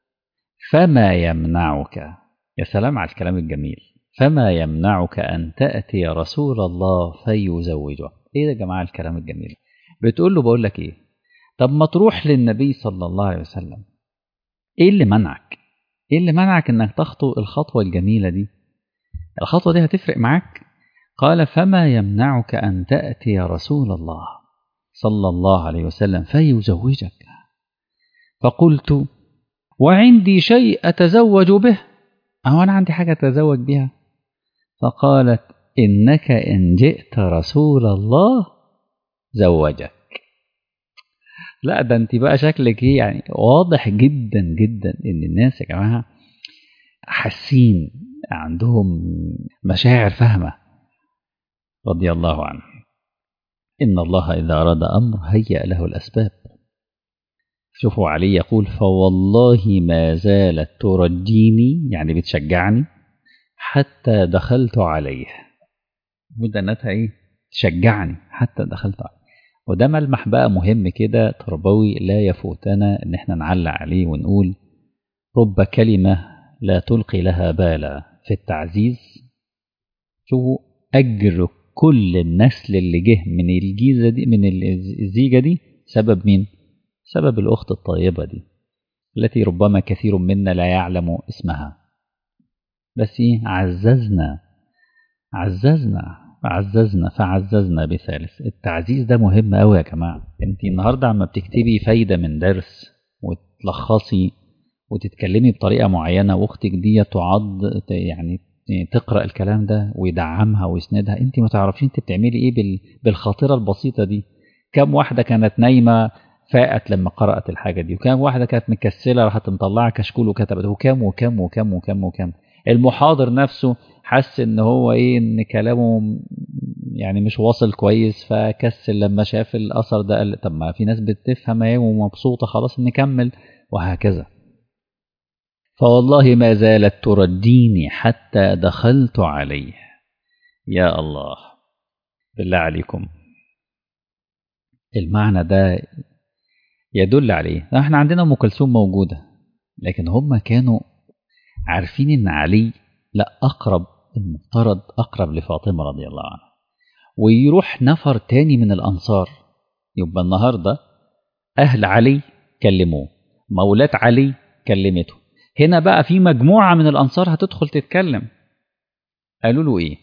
فما يمنعك، يا سلام على الكلام الجميل، فما يمنعك أن تأتي رسول الله فيزوجك. إيه ده يا جماعة الكلام الجميل؟ بتقول له: بقول لك إيه، طب ما تروح للنبي صلى الله عليه وسلم، إيه اللي منعك؟ إيه اللي منعك إنك تخطو الخطوة الجميلة دي؟ الخطوة دي هتفرق معاك. قال: فما يمنعك أن تأتي رسول الله صلى الله عليه وسلم فيزوجك. فقلت: وعندي شيء أتزوج به، أو أنا عندي حاجة أتزوج بها. فقالت: إنك إن جئت رسول الله زوجك. لا ده أنت بقى شكلك إيه يعني، واضح جدا جدا إن الناس يا جماعة حاسين، عندهم مشاعر فاهمة. رضي الله عنه. إن الله إذا أراد أمر هيأ له الأسباب. شوفوا علي يقول: فوالله ما زالت ترجيني، يعني بتشجعني، حتى دخلت عليه، مدنتها إيه، تشجعني حتى دخلت عليه. وده ملمح بقى مهم كده تربوي لا يفوتنا إن احنا نعلق عليه ونقول: رب كلمة لا تلقي لها بالا في التعزيز. شوفوا أجر كل النسل اللي جه من الجيزة دي، من الزيجة دي، سبب مين؟ سبب الأخت الطيبة دي، التي ربما كثير منا لا يعلم اسمها، بس إيه، عززنا فعززنا بثالث. التعزيز ده مهم أوي يا جماعة. انت النهاردة عما بتكتبي فايدة من درس وتلخصي وتتكلمي بطريقة معينة، واختك دي تعض يعني تقرأ الكلام ده ويدعمها ويسندها. انت ما تعرفين انت بتعملي ايه بالخاطرة البسيطة دي. كم واحدة كانت نايمة فاقت لما قرأت الحاجة دي، وكم واحدة كانت مكسلة راحت مطلعة كشكول وكتبت، وكم وكم وكم وكم وكم. المحاضر نفسه حس ان هو ايه، ان كلامه يعني مش واصل كويس، فكسل لما شاف الأثر ده قال طب ما في ناس بتفهم اهي ومبسوطة خلاص نكمل، وهكذا. فوالله ما زالت ترديني حتى دخلت عليه. يا الله، بالله عليكم المعنى ده يدل عليه. احنا عندنا ام كلثوم موجوده، لكن هم كانوا عارفين ان علي لا اقرب، المفترض اقرب لفاطمه رضي الله عنها، ويروح نفر تاني من الانصار. يبقى النهارده اهل علي كلموه، مولات علي كلمته، هنا بقى في مجموعه من الانصار هتدخل تتكلم. قالوا له ايه؟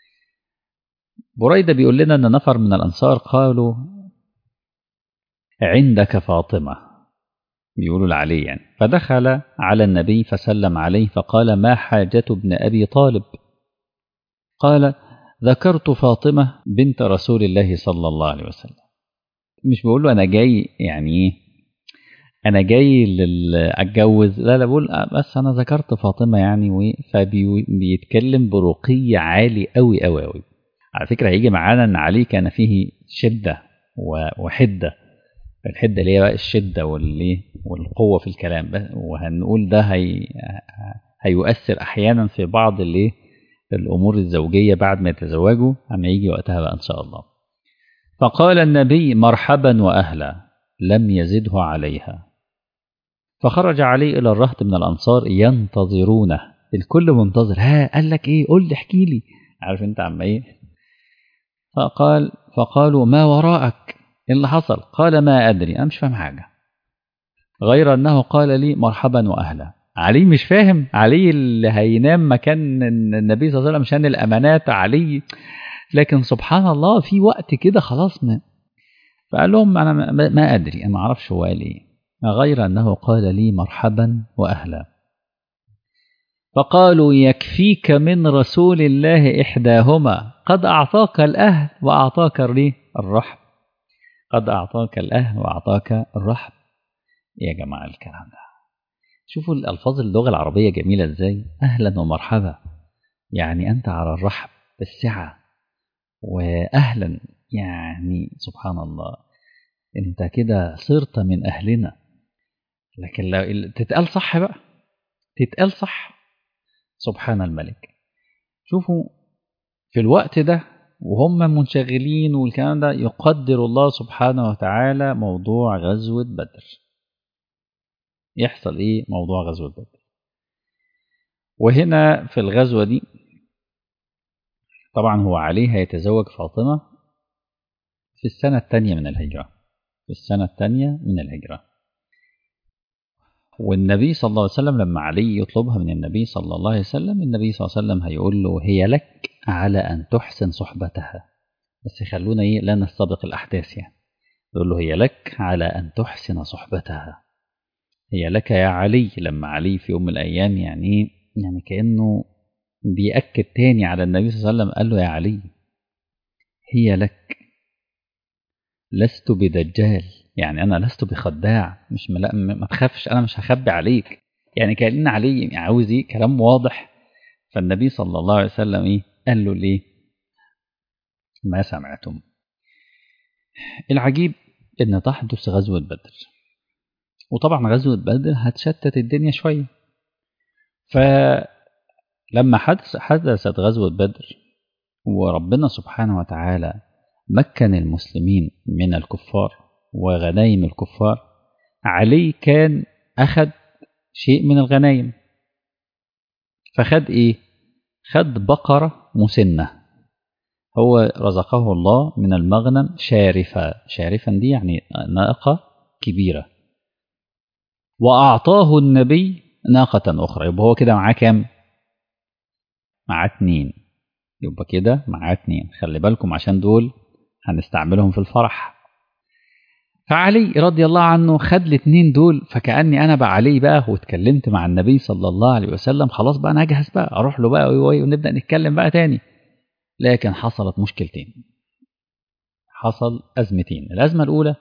بريدة بيقول لنا ان نفر من الانصار قالوا عندك فاطمه، بيقولوا لعلي يعني. فدخل على النبي فسلم عليه فقال ما حاجة ابن أبي طالب؟ قال ذكرت فاطمة بنت رسول الله صلى الله عليه وسلم. مش بقول له أنا جاي يعني إيه، أنا جاي أتجوز، لا بقول بس أنا ذكرت فاطمة يعني. فبيتكلم برقي عالي أوي أوي أوي. على فكرة هيجي معانا أن علي كان فيه شدة وحدة. الحدة اللي هي بقى الشدة والقوة في الكلام، وهنقول ده هيؤثر أحيانا في بعض الأمور الزوجية بعد ما يتزوجوا، أما يجي وقتها بقى إن شاء الله. فقال النبي مرحبا وأهلا، لم يزده عليها. فخرج علي إلى الرهط من الأنصار ينتظرونه، الكل منتظر، ها قال لك إيه، قل لي احكي لي، عارف أنت عم إيه. فقالوا ما وراءك، إيه اللي حصل؟ قال ما أدري، أنا مش فاهم حاجة، غير أنه قال لي مرحبا وأهلا. علي مش فاهم، علي اللي هينام مكان النبي صلى الله عليه وسلم عشان الأمانات علي، لكن سبحان الله في وقت كده خلاص فقال لهم أنا ما أدري، أنا ما أعرفش هو قال إيه، غير أنه قال لي مرحبا وأهلا. فقالوا يكفيك من رسول الله إحداهما، قد أعطاك الأهل وأعطاك الرحب، قد أعطاك الأهل وأعطاك الرحب. يا جماعة الكلام ده، شوفوا الألفاظ، اللغة العربية جميلة إزاي، أهلا ومرحبا، يعني أنت على الرحب بالسعة، وأهلا يعني سبحان الله أنت كده صرت من أهلنا. لكن لو تتقال صح بقى، تتقال صح، سبحان الملك. شوفوا في الوقت ده وهم منشغلين والكلام ده، يقدر الله سبحانه وتعالى موضوع غزوة بدر. يحصل إيه موضوع غزوة بدر؟ وهنا في الغزوة دي طبعا هو علي هيتزوج فاطمة في السنة الثانية من الهجرة، في السنة الثانية من الهجرة. والنبي صلى الله عليه وسلم لما علي يطلبها من النبي صلى الله عليه وسلم، النبي صلى الله عليه وسلم هيقول له هي لك على أن تحسن صحبتها. بس خلونا إيه لا نستبق الأحداث يعني. يقول له هي لك على أن تحسن صحبتها، هي لك يا علي. لما علي في يوم من الأيام يعني كأنه بيأكد تاني على النبي صلى الله عليه وسلم، قال له يا علي هي لك، لست بدجال، يعني أنا لست بخداع، مش ما تخافش أنا مش هخبي عليك. يعني كأن علي عاوز إيه كلام واضح. فالنبي صلى الله عليه وسلم إيه قال له ليه ما سمعتم. العجيب إن تحدث غزوة بدر، وطبعا غزوة بدر هتشتت الدنيا شوية. فلما حدثت غزوة بدر وربنا سبحانه وتعالى مكن المسلمين من الكفار وغنايم الكفار، علي كان أخذ شيء من الغنايم. فخد إيه؟ خد بقرة مسنة، هو رزقه الله من المغنم شارفة، شارفا دي يعني ناقة كبيرة. وأعطاه النبي ناقة أخرى، يبقى هو كده معاه كام؟ معاه 2، يبقى كده معاه 2. خلي بالكم عشان دول هنستعملهم في الفرح. فعلي رضي الله عنه خد الاتنين دول، فكأني أنا بقى علي بقى واتكلمت مع النبي صلى الله عليه وسلم، خلاص بقى أنا أجهز بقى أروح له بقى ونبدأ نتكلم بقى تاني. لكن حصلت مشكلتين، حصل أزمتين. الأزمة الأولى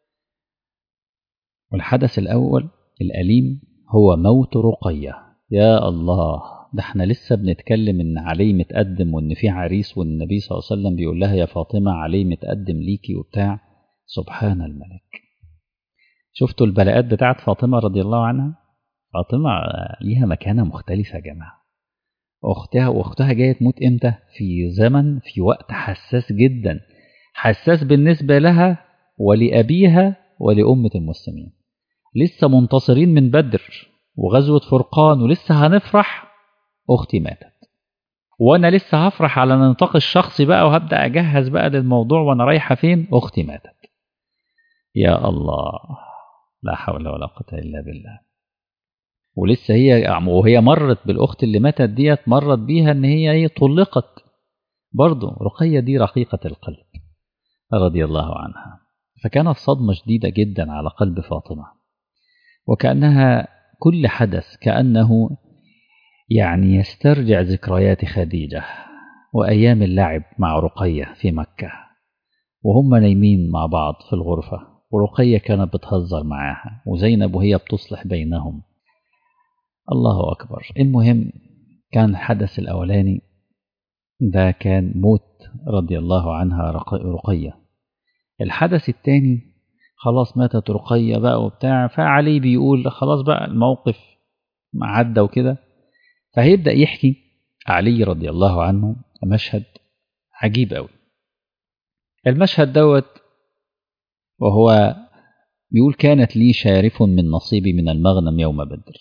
والحدث الأول الأليم هو موت رقية. يا الله، ده احنا لسه بنتكلم ان علي متقدم وان في عريس، والنبي صلى الله عليه وسلم بيقول لها يا فاطمة علي متقدم ليكي وبتاع. سبحان الملك. شفتوا البلاءات بتاعت فاطمة رضي الله عنها؟ فاطمة ليها مكانة مختلفة يا جماعة. أختها جاية تموت إمتى؟ في زمن، في وقت حساس جدا، حساس بالنسبة لها ولأبيها ولأمة المسلمين. لسه منتصرين من بدر وغزوة فرقان ولسه هنفرح، أختي ماتت. وأنا لسه هفرح على النطاق الشخصي بقى وهبدأ أجهز بقى للموضوع وأنا رايحة فين، أختي ماتت. يا الله، لا حول ولا قوة إلا بالله. ولسه وهي مرت بالأخت اللي ماتت ديت، مرت بيها إن هي طلقت برضه. رقية دي رقيقة القلب رضي الله عنها. فكانت صدمة شديدة جدا على قلب فاطمة، وكأنها كل حدث كأنه يعني يسترجع ذكريات خديجة وأيام اللعب مع رقية في مكة وهم نايمين مع بعض في الغرفة، ورقية كانت بتهزر معاها وزينب وهي بتصلح بينهم. الله أكبر. المهم كان الحدث الأولاني ده كان موت رضي الله عنها رقية. الحدث الثاني خلاص ماتت رقية بقى وبتاع، فعلي بيقول خلاص بقى الموقف عدى وكده، فهيبدأ يحكي علي رضي الله عنه مشهد عجيب قوي. المشهد دوت وهو بيقول كانت لي شارف من نصيبي من المغنم يوم بدر،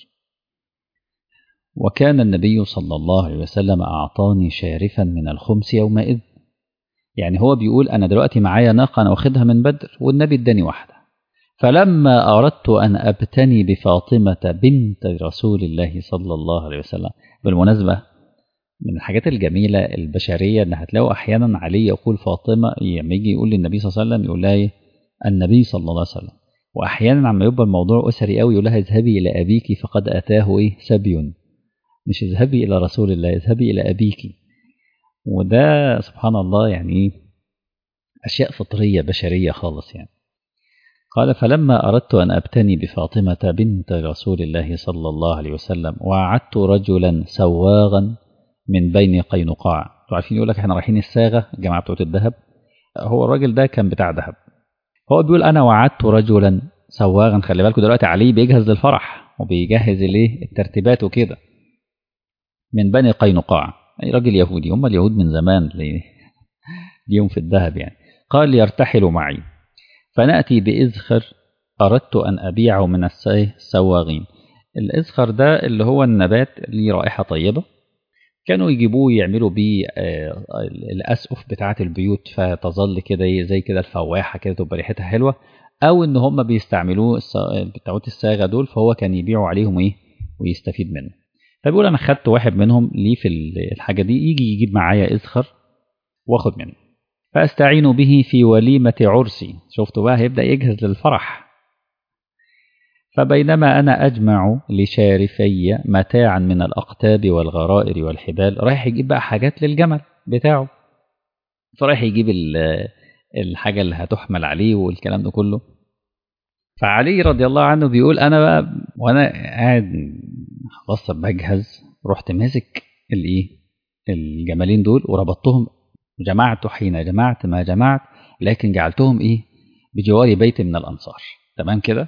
وكان النبي صلى الله عليه وسلم أعطاني شارفا من الخمس يومئذ. يعني هو بيقول أنا دلوقتي معايا ناقة أنا واخدها من بدر والنبي اداني واحدة، فلما أردت أن أبتني بفاطمة بنت رسول الله صلى الله عليه وسلم. بالمناسبة من الحاجات الجميلة البشرية أن هتلاقوا أحيانا علي يقول فاطمة، لما يجي يقول للنبي صلى الله عليه وسلم يقول لها النبي صلى الله عليه وسلم، وأحيانا عما يبقى الموضوع أسري قوي يقول لها اذهبي إلى أبيك فقد أتاه سبي، مش اذهبي إلى رسول الله، اذهبي إلى أبيك. وده سبحان الله يعني أشياء فطرية بشرية خالص يعني. قال فلما أردت أن أبتني بفاطمة بنت رسول الله صلى الله عليه وسلم وعدت رجلا سواغا من بين قينقاع. عارفين يقول لك احنا رايحين الساغة الجماعة بتوع الذهب، هو الراجل ده كان بتاع ذهب. هو بيقول أنا وعدت رجلا سواغا. خلي بالكم دلوقتي علي بيجهز للفرح وبيجهز الترتيبات وكده. من بني قينقاع، أي راجل يهودي، هم اليهود من زمان ليهم في الذهب يعني. قال يرتحل معي فنأتي بإذخر أردت أن أبيعه من السواغين. الإذخر ده اللي هو النبات اللي رائحة طيبة، كانوا يجيبوه يعملوا بيه الأسقف بتاعة البيوت، فتظل كده زي كده الفواحة كده تبقى ريحتها حلوة، أو إن هم بيستعملوه بتاعوت الصاغة دول، فهو كان يبيعوا عليهم ويستفيد منه. فبيقول أنا خدت واحد منهم ليه في الحاجة دي، يجي يجيب معايا إذخر واخد منه فأستعين به في وليمة عرسي. شفتوا بقى هيبدأ يجهز للفرح. فبينما أنا أجمع لشارفي متاعا من الأقتاب والغرائر والحبال، رايح يجيب بقى حاجات للجمل بتاعه، فرايح يجيب الحاجة اللي هتحمل عليه والكلام ده كله. فعلي رضي الله عنه بيقول أنا بقى وأنا قاعد خلاص بجهز، رحت ماسك الجمالين دول وربطتهم، جمعت حين جمعت ما جمعت، لكن جعلتهم بجوار بيت من الأنصار. تمام كده.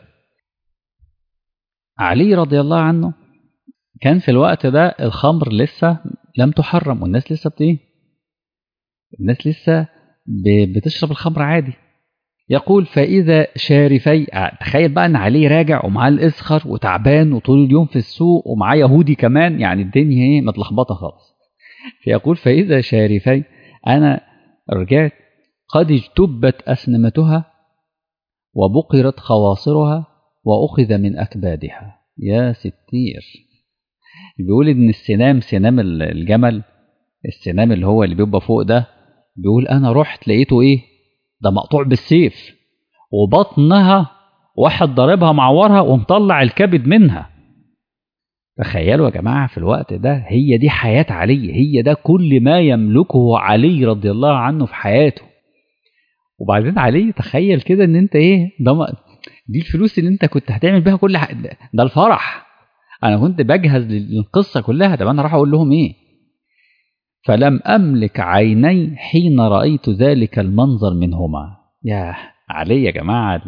علي رضي الله عنه كان في الوقت ده الخمر لسه لم تحرم، والناس لسه الناس لسه بتشرب الخمر عادي. يقول فإذا شارفي، تخيل بقى أن علي راجع ومعاه الإذخر وتعبان وطول اليوم في السوق ومعاه يهودي كمان، يعني الدنيا متلخبطة خالص. فيقول فإذا شارفي، أنا رجعت قد اجتبت أسنمتها وبقرت خواصرها وأخذ من أكبادها. يا ستير. بيقول إن السنام، سنام الجمل، السنام اللي هو اللي بيبقى فوق ده، بيقول أنا رحت لقيته ده مقطوع بالسيف، وبطنها واحد ضاربها معورها ومطلع الكبد منها. تخيلوا يا جماعة في الوقت ده، هي دي حياة علي، هي ده كل ما يملكه علي رضي الله عنه في حياته. وبعدين علي تخيل كده ان انت ايه ده، دي الفلوس اللي انت كنت هتعمل بيها كل حاجة، ده الفرح. انا كنت بجهز للقصة كلها، طب انا راح اقول لهم ايه؟ فلم املك عيني حين رأيت ذلك المنظر منهما. يا علي يا جماعة،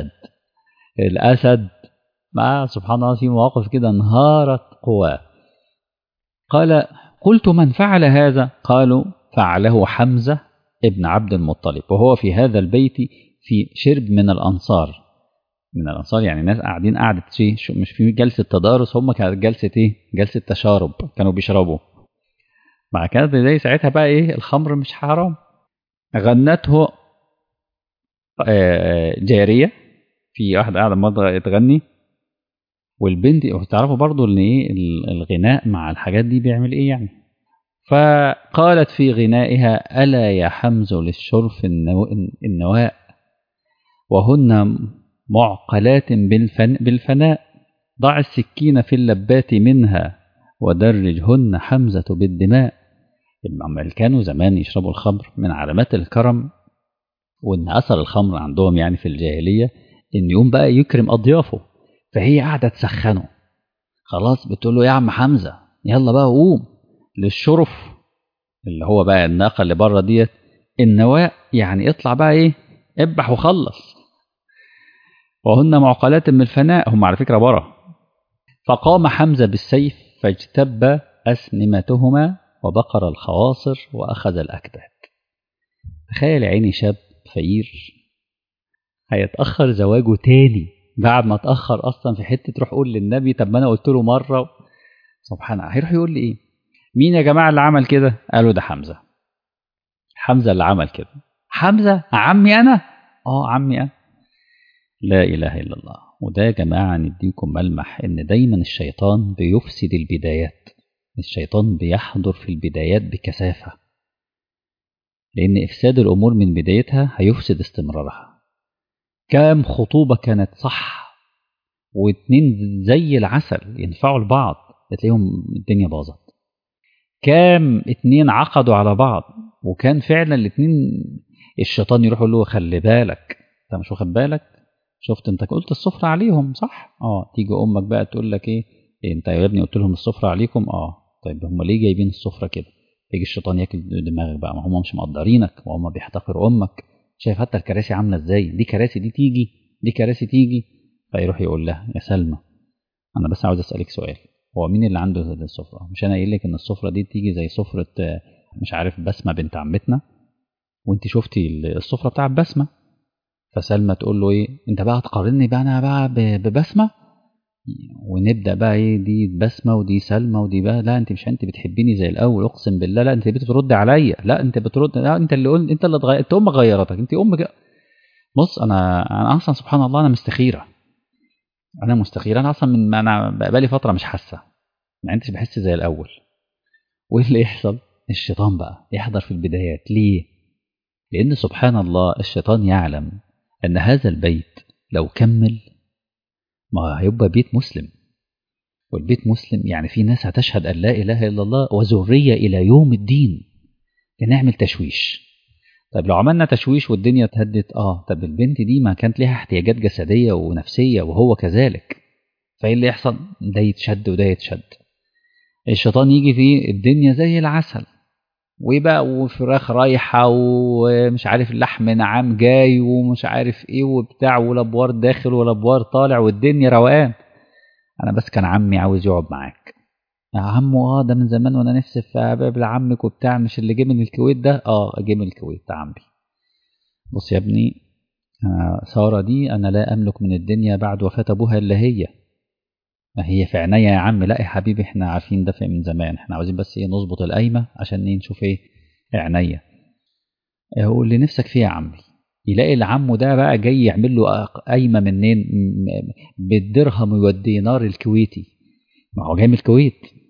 الاسد ما سبحان الله في مواقف كده انهارت قواه. قال قلت من فعل هذا؟ قالوا فعله حمزة ابن عبد المطلب، وهو في هذا البيت في شرب من الأنصار. من الأنصار يعني ناس قاعدين قعدة شيء، مش في جلسة تدارس، هم كانت جلسة إيه؟ جلسة تشارب، كانوا بيشربوا. مع كانت زي ساعتها بقى إيه، الخمر مش حرام. غنته جارية، في واحدة قاعدة مرة تغني، والبنت تعرفوا برضو ان ايه الغناء مع الحاجات دي بيعمل ايه يعني. فقالت في غنائها ألا يا حمز للشرف النواء وهن معقلات بالفناء، ضع السكين في اللبات منها ودرجهن حمزة بالدماء. اللي كانوا زمان يشربوا الخمر من علامات الكرم، وان اثر الخمر عندهم يعني في الجاهلية ان يقوم بقى يكرم اضيافه. فهي قاعدة تسخنه، خلاص بتقول له يا عم حمزة يلا بقى قوم للشرف، اللي هو بقى الناقة اللي بره ديت، النواء يعني اطلع بقى ايه، اذبح وخلص. وهن معقلات من الفناء، هم على فكرة بره. فقام حمزة بالسيف فاجتب أسنمتهما وبقر الخواصر وأخذ الأكتاب. تخيل يا عيني شاب فقير هيتأخر زواجه تاني بعد ما اتأخر أصلا في حتة، تروح قول للنبي طب ما أنا قلت له مرة. سبحان الله، هيروح يقول لي إيه؟ مين يا جماعة اللي عمل كده؟ قالوا ده حمزة. حمزة اللي عمل كده. حمزة عمي أنا؟ عمي أنا. لا إله إلا الله. وده يا جماعة نديكم ملمح إن دايما الشيطان بيفسد البدايات. الشيطان بيحضر في البدايات بكثافة، لأن إفساد الأمور من بدايتها هيفسد استمرارها. كام خطوبة كانت صح واتنين زي العسل ينفعوا لبعض، تلاقيهم الدنيا باظت. كام اتنين عقدوا على بعض وكان فعلا الاتنين الشيطان يروح يقول له خلي بالك انت مش واخد بالك، شفت انت قلت السفرة عليهم صح؟ تيجي امك بقى تقول لك ايه انت يا ابني قلت لهم السفرة عليكم. طيب هم ليه جايبين السفرة كده؟ يجي الشيطان ياكل دماغك بقى، ما هم مش مقدرينك وهم بيحتقروا امك. شايف حتى الكراسي عامله ازاي، دي كراسي دي تيجي، دي كراسي تيجي. فيروح يقول لها يا سلمى انا بس عاوز اسالك سؤال، هو مين اللي عنده السفرة؟ مش انا قايل لك ان السفرة دي تيجي زي سفرة مش عارف بسمة بنت عمتنا، وانت شفتي السفرة بتاع بسمة. فسلمى تقول له ايه انت بقى تقارني بقى انا بقى ببسمة؟ ونبدا بقى ايه دي بسمة ودي سلمى ودي بقى، لا انت مش انت بتحبيني زي الاول اقسم بالله، لا انت بترد عليا، لا انت بترد، لا انت اللي قلت، انت اللي اتغيرت، انت امك غيرتك، انت امك. بص انا اصلا سبحان الله انا مستخيره، انا مستخيره، انا اصلا من انا بقالي فتره مش حاسه، ما انتش بحس زي الاول. وايه اللي يحصل؟ الشيطان بقى يحضر في البدايات. ليه؟ لان سبحان الله الشيطان يعلم ان هذا البيت لو كمل ما هيبقى بيت مسلم، والبيت مسلم يعني في ناس هتشهد ان لا اله الا الله وذريه الى يوم الدين. نعمل تشويش. طب لو عملنا تشويش والدنيا اتهدت، طب البنت دي ما كانت ليها احتياجات جسديه ونفسيه وهو كذلك، فايه اللي يحصل؟ ده يتشد وده يتشد. الشيطان يجي في الدنيا زي العسل، ويبقى وفراخ رايحة ومش عارف اللحم نعام جاي ومش عارف ايه وبتاع، والابوار داخل والابوار طالع والدنيا روقان. انا بس كان عمي عاوز يقعد معاك يا عمو، ده من زمان وانا نفسي في باب عمك وبتاع، مش اللي جه من الكويت ده؟ جه من الكويت عمي. بص يا ابني، سارة دي انا لا املك من الدنيا بعد وفاة ابوها الا هي، ما هي في عينيا يا عم. لا يا حبيبي احنا عارفين ده من زمان، احنا عاوزين بس ايه نظبط القايمة عشان ايه نشوف ايه عينيا. هو اللي نفسك فيه يا عمي. يلاقي العم ده بقى جاي يعمل له قايمة منين؟ بالدرهم والدينار الكويتي، ما هو جاي من الكويت.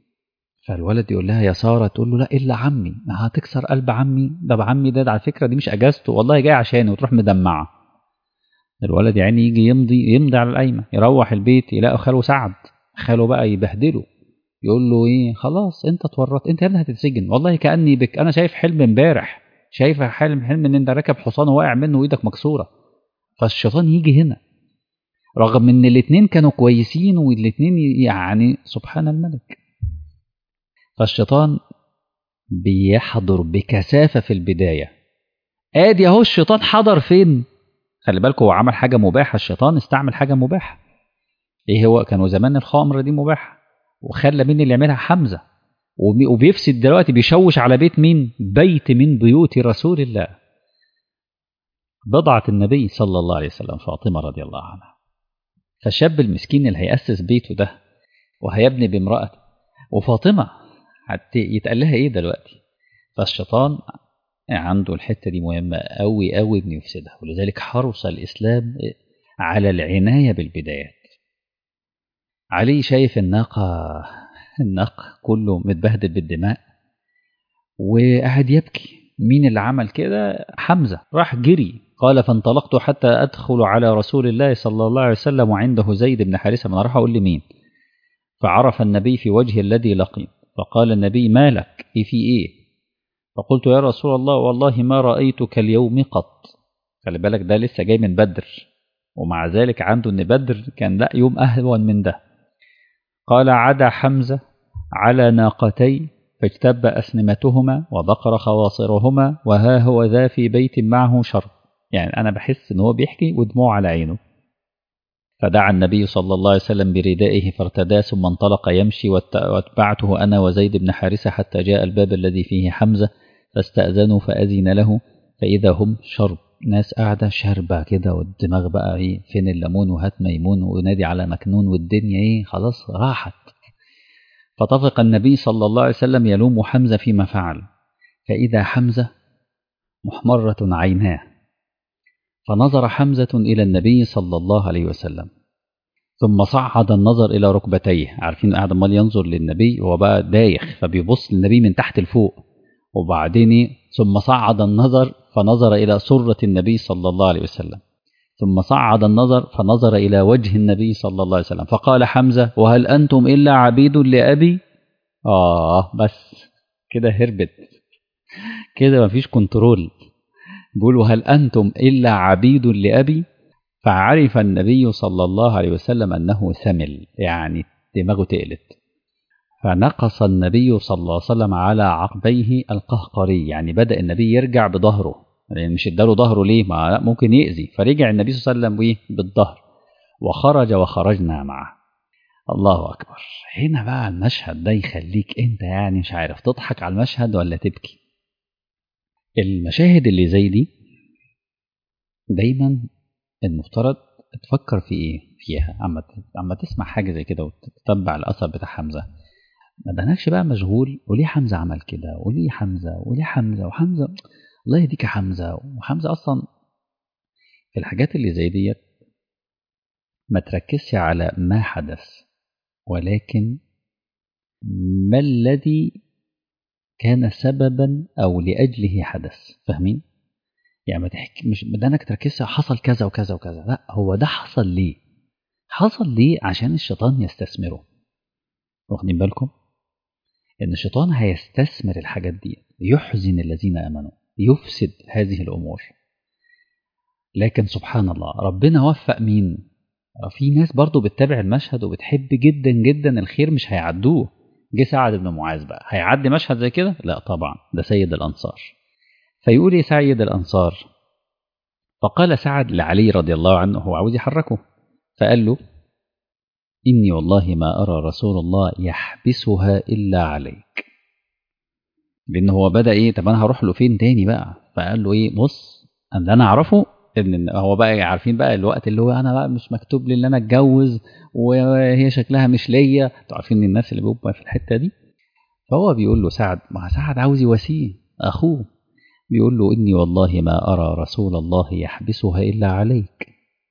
فالولد يقول لها يا سارة، تقول له لا إلا عمي، ما هتكسر قلب عمي، ده بعمي ده على فكرة دي مش أجازته والله جاي عشاني، وتروح مدمعة. الولد يعني يجي يمضي على القايمة، يروح البيت يلاقي خاله سعد، خاله بقى يبهدله، يقول له ايه خلاص انت اتورطت، انت يا ابني هتتسجن، والله كأني بك انا شايف حلم امبارح، شايف حلم ان انت راكب حصان وواقع منه وايدك مكسورة. فالشيطان يجي هنا رغم ان الاتنين كانوا كويسين والاتنين يعني سبحان الملك. فالشيطان بيحضر بكثافة في البداية. ادي اهو الشيطان حضر فين؟ خلي بالكوا هو عمل حاجة مباحة، الشيطان استعمل حاجة مباحة. ايه هو؟ كانوا زمان الخمر دي مباحة، وخلى مين اللي يعملها؟ حمزة. وبيفسد دلوقتي، بيشوش على بيت مين؟ بيت من بيوت رسول الله، بضعة النبي صلى الله عليه وسلم، فاطمة رضي الله عنها. فالشاب المسكين اللي هيأسس بيته ده وهيبني بامرأته وفاطمة يتقال لها ايه دلوقتي؟ فالشيطان عنده الحتة دي مهمة قوي قوي انه يفسدها، ولذلك حرص الإسلام على العناية بالبدايات. علي شايف الناقة كله متبهدل بالدماء وقاعد يبكي. مين اللي عمل كده؟ حمزة. راح جري، قال فانطلقت حتى أدخل على رسول الله صلى الله عليه وسلم وعنده زيد بن حارثة. ما راح أقول لمين؟ فعرف النبي في وجه الذي لقي، فقال النبي ما لك؟ إيه في إيه؟ فقلت يا رسول الله والله ما رأيتك اليوم قط. خلي بالك ده لسه جاي من بدر، ومع ذلك عنده ان بدر كان لا يوم أهون من ده. قال عدا حمزة على ناقتي فاجتب أسنمتهما وبقر خواصرهما وها هو ذا في بيت معه شرب. يعني أنا بحس إن هو بيحكي ودموع على عينه. فدعا النبي صلى الله عليه وسلم بردائه فارتدى ثم انطلق يمشي واتبعته أنا وزيد بن حارثة حتى جاء الباب الذي فيه حمزة فاستأذنوا فأذن له فإذا هم شرب، ناس قاعدة شاربة كده والدماغ بقى إيه فين الليمون وهات ميمون ونادي على مكنون والدنيا إيه خلاص راحت. فطفق النبي صلى الله عليه وسلم يلوم حمزة فيما فعل، فإذا حمزة محمرة عيناه، فنظر حمزة إلى النبي صلى الله عليه وسلم ثم صعد النظر إلى ركبتيه. عارفين قاعد مال ينظر للنبي وهو بقى دايخ، فبيبص للنبي من تحت لفوق، وبعدين ثم صعد النظر فنظر إلى سرة النبي صلى الله عليه وسلم، ثم صعد النظر فنظر إلى وجه النبي صلى الله عليه وسلم، فقال حمزة وهل أنتم إلا عبيد لأبي؟ بس كده هربت، كده مفيش كنترول. بيقول وهل أنتم إلا عبيد لأبي؟ فعرف النبي صلى الله عليه وسلم أنه ثمل، يعني دماغه تقلت. فنقص النبي صلى الله عليه وسلم على عقبيه القهقري، يعني بدأ النبي يرجع بظهره، يعني مش اداله ظهره ليه؟ ما ممكن يأذي، فرجع النبي صلى الله عليه وسلم بالظهر وخرج وخرجنا معه. الله أكبر. هنا بقى المشهد ده يخليك أنت يعني مش عارف تضحك على المشهد ولا تبكي. المشاهد اللي زي دي دايما المفترض تفكر في إيه فيها أما تسمع حاجة زي كده وتتبع الأثر بتاع حمزة. ما دهنكش بقى مشغول وليه حمزة عمل كده وليه حمزة وليه حمزة وحمزة، الله يهديك حمزة. وحمزة أصلا في الحاجات اللي زي ديت ما تركزش على ما حدث، ولكن ما الذي كان سببا أو لأجله حدث. فاهمين؟ يعني ما تحكي مش بدانك تركز حصل كذا وكذا وكذا، لا هو ده حصل ليه؟ حصل ليه عشان الشيطان يستثمره. واخدين بالكم ان الشيطان هيستثمر الحاجات دي، يحزن الذين امنوا، يفسد هذه الامور. لكن سبحان الله ربنا وفق مين؟ في ناس برضو بتتابع المشهد وبتحب جدا جدا الخير، مش هيعدوه. جه سعد بن معاذ بقى هيعدي مشهد زي كده؟ لا طبعا، ده سيد الانصار. فيقول يا سيد الانصار، فقال سعد لعلي رضي الله عنه، هو عاوز يحركه، فقال له إني والله ما أرى رسول الله يحبسها إلا عليك. لأن هو بدأ إيه؟ طب أنا هروح له فين تاني بقى؟ فقال له إيه؟ بص اللي أنا أعرفه إن هو بقى عارفين بقى الوقت اللي هو أنا بقى مش مكتوب لي إن أنا أتجوز وهي شكلها مش ليا. أنتوا عارفين الناس اللي بيبقى في الحتة دي. فهو بيقول له سعد، ما سعد عاوز يواسيه أخوه، بيقول له إني والله ما أرى رسول الله يحبسها إلا عليك.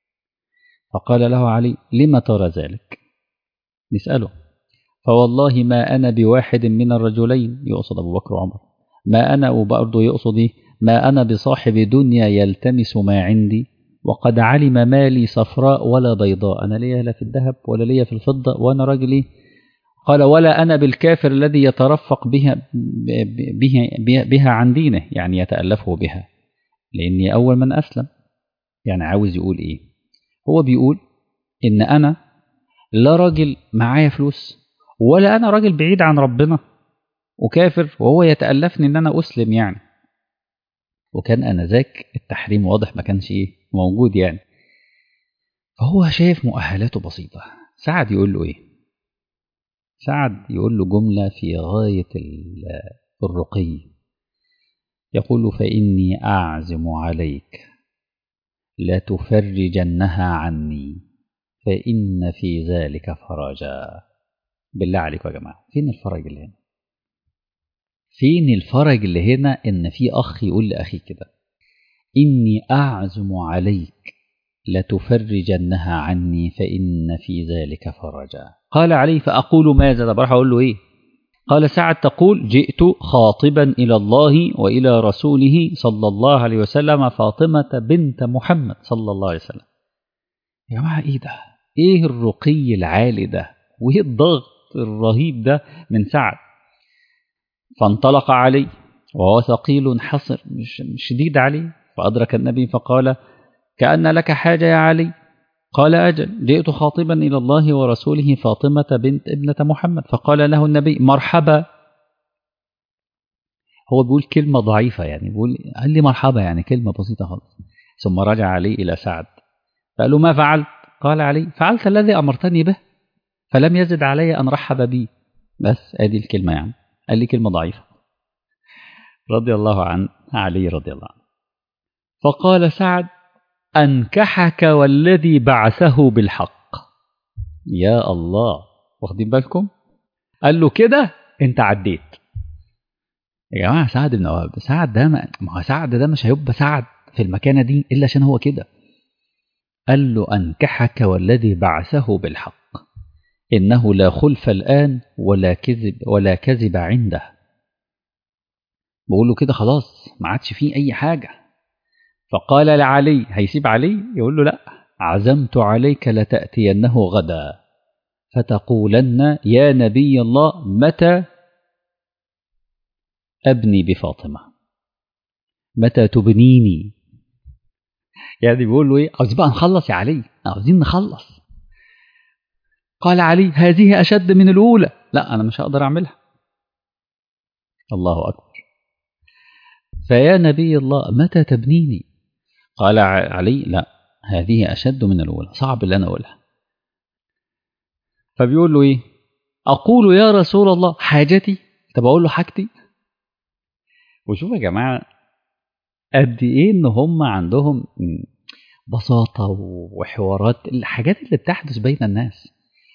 فقال له علي لما ترى ذلك؟ نسأله. فوالله ما أنا بواحد من الرجلين، يقصد أبو بكر وعمر، ما أنا وبرضه يقصد ما أنا بصاحب دنيا يلتمس ما عندي وقد علم ما لي صفراء ولا بيضاء، أنا ليا لا في الذهب ولا ليا في الفضة وأنا راجل قال ولا أنا بالكافر الذي يترفق بها عن دينه، يعني يتألفه بها، لأني أول من أسلم. يعني عاوز يقول إيه؟ هو بيقول إن أنا لا راجل معايا فلوس ولا أنا راجل بعيد عن ربنا وكافر وهو يتألفني إن أنا أسلم يعني. وكان أنذاك التحريم واضح، ما كانش موجود يعني. فهو شايف مؤهلاته بسيطة. سعد يقول له إيه؟ سعد يقول له جملة في غاية الرقي، يقول فإني أعزم عليك لا تفرجنها عني فإن في ذلك فرجا. بالله عليكم يا جماعة، فين الفرج اللي هنا؟ فين الفرج اللي هنا إن في أخ يقول لأخي كده إني أعزم عليك لتفرجنها عني فإن في ذلك فرجا. قال علي فأقول ماذا؟ طب راح أقول له إيه؟ قال سعد تقول جئت خاطبا إلى الله وإلى رسوله صلى الله عليه وسلم فاطمة بنت محمد صلى الله عليه وسلم. يا جماعة إيه ده؟ إيه الرقي العالي ده؟ وإيه الضغط الرهيب ده من سعد؟ فانطلق علي وهو ثقيل حصر مش شديد عليه، فأدرك النبي فقال كأن لك حاجة يا علي؟ قال أجل، جئت خاطبا إلى الله ورسوله فاطمة بنت ابنة محمد. فقال له النبي مرحبا. هو بيقول كلمة ضعيفة يعني، بيقول قال لي مرحبا يعني كلمة بسيطة خالص. ثم رجع علي إلى سعد فقال له ما فعلت؟ قال علي فعلت الذي أمرتني به فلم يزد علي أن رحب بي. بس هذه الكلمة يعني، قال لي كلمة ضعيفة رضي الله عن علي رضي الله عنه. فقال سعد أنكحك والذي بعثه بالحق. يا الله، واخدين بالكم؟ قال له كده انت عديت. يا جماعة سعد بن وهب، سعد ده ما هو سعد ده مش هيبقى سعد في المكانة دي إلا عشان هو كده. قال له أنكحك والذي بعثه بالحق إنه لا خلف الآن ولا كذب عنده. بقول له كده خلاص ما عادش فيه أي حاجة. فقال لعلي، هيسيب علي؟ يقول له لا، عزمت عليك لتأتينه غدا فتقولن يا نبي الله متى أبني بفاطمة، متى تبنيني. يعني بيقول له إيه؟ عاوزين بقى نخلص يا علي، عاوزين نخلص. قال علي هذه أشد من الأولى، لا أنا مش هقدر أعملها. الله أكبر. فيا نبي الله متى تبنيني؟ قال علي لا هذه أشد من الأولى، صعب اللي أنا أقولها. فبيقول له إيه؟ أقول يا رسول الله حاجتي، طب أقول له حاجتي. وشوف يا جماعة قد إيه إن هم عندهم بساطة وحوارات، الحاجات اللي بتحدث بين الناس.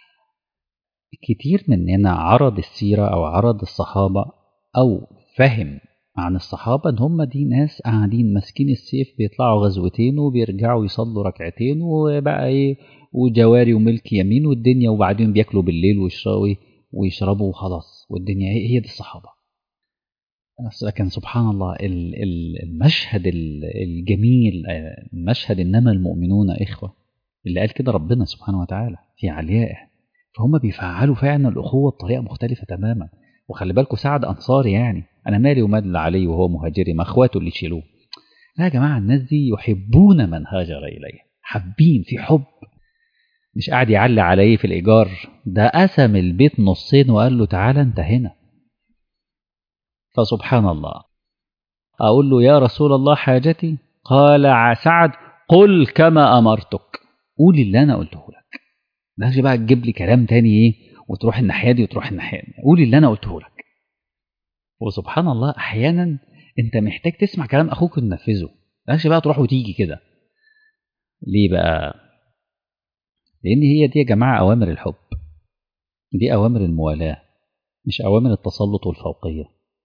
كتير مننا عرض السيرة أو عرض الصحابة أو فهم عن الصحابة إن هم دي ناس قاعدين ماسكين السيف بيطلعوا غزوتين وبيرجعوا يصلوا ركعتين وبقى إيه وجواري وملك يمين والدنيا، وبعدين بياكلوا بالليل ويشربوا وخلاص والدنيا هي دي الصحابة. لكن سبحان الله المشهد الجميل، مشهد إنما المؤمنون إخوة اللي قال كده ربنا سبحانه وتعالى في عليائه. فهم بيفعلوا فعلا الأخوة بطريقة مختلفة تماما. وخلي بالكم سعد أنصاري، يعني أنا مالي ومال علي وهو مهاجري، ما أخواته اللي يشيلوه. لا يا جماعة، الناس دي يحبون من هاجر إليه، حابين في حب، مش قاعد يعلي عليه في الإيجار. ده قسم البيت نصين وقال له تعالى أنت هنا. فسبحان الله. أقول له يا رسول الله حاجتي؟ قال سعد قل كما أمرتك، قول اللي أنا قلته لك، ده بقى تجيب لي كلام تاني إيه وتروح الناحية دي وتروح الناحية دي، قول اللي أنا قلته لك. وسبحان الله أحيانا أنت محتاج تسمع كلام أخوك وتنفذه، مش بقى تروح وتيجي كده. ليه بقى؟ لأن هي دي يا جماعة أوامر الحب، دي أوامر الموالاة، مش أوامر التسلط والفوقية،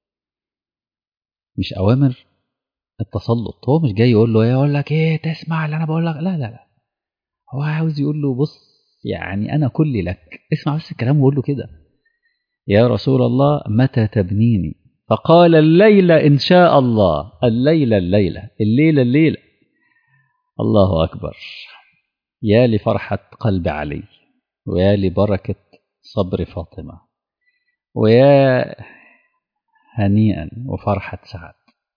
مش أوامر التسلط. هو مش جاي يقول له يقول لك إيه تسمع اللي أنا بقول لك، لا لا لا، هو عاوز يقول له بص يعني أنا كلي لك، اسمع بس الكلام وقول له كده يا رسول الله متى تبنيني؟ فقال الليلة إن شاء الله. الليلة الليلة، الليلة الليلة. الله أكبر. يا لفرحة قلب علي، ويا لبركة صبر فاطمة، ويا هنيئا وفرحة سعد.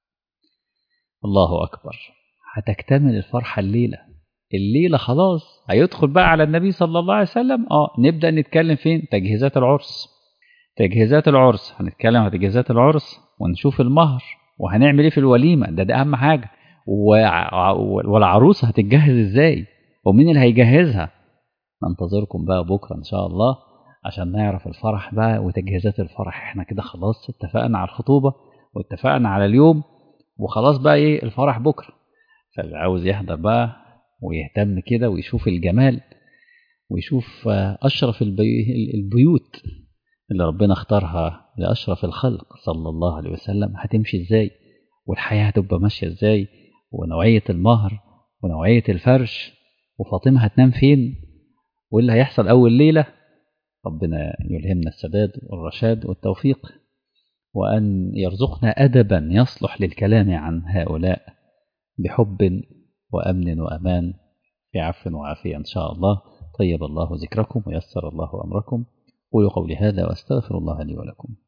الله أكبر. هتكتمل الفرحة الليلة خلاص هيدخل بقى على النبي صلى الله عليه وسلم. نبدأ نتكلم فين؟ تجهيزات العرس. تجهيزات العرس هنتكلم عن تجهيزات العرس، ونشوف المهر، وهنعمل ايه في الوليمة، ده أهم حاجة. والعروسة هتتجهز ازاي، ومين اللي هيجهزها؟ ننتظركم بقى بكرة إن شاء الله عشان نعرف الفرح بقى وتجهيزات الفرح. احنا كده خلاص اتفقنا على الخطوبة واتفقنا على اليوم، وخلاص بقى ايه الفرح بكرة. فاللي عاوز يحضر بقى ويهتم كده ويشوف الجمال، ويشوف أشرف البيوت اللي ربنا اختارها لأشرف الخلق صلى الله عليه وسلم هتمشي ازاي، والحياة هتبقى ماشية ازاي، ونوعية المهر، ونوعية الفرش، وفاطمة هتنام فين، واللي هيحصل أول ليلة. ربنا يلهمنا السداد والرشاد والتوفيق، وأن يرزقنا أدبا يصلح للكلام عن هؤلاء بحب وأمن وأمان، في عفو وعافية إن شاء الله. طيب الله ذكركم ويسر الله أمركم. قولوا قولي هذا وأستغفر الله لي ولكم.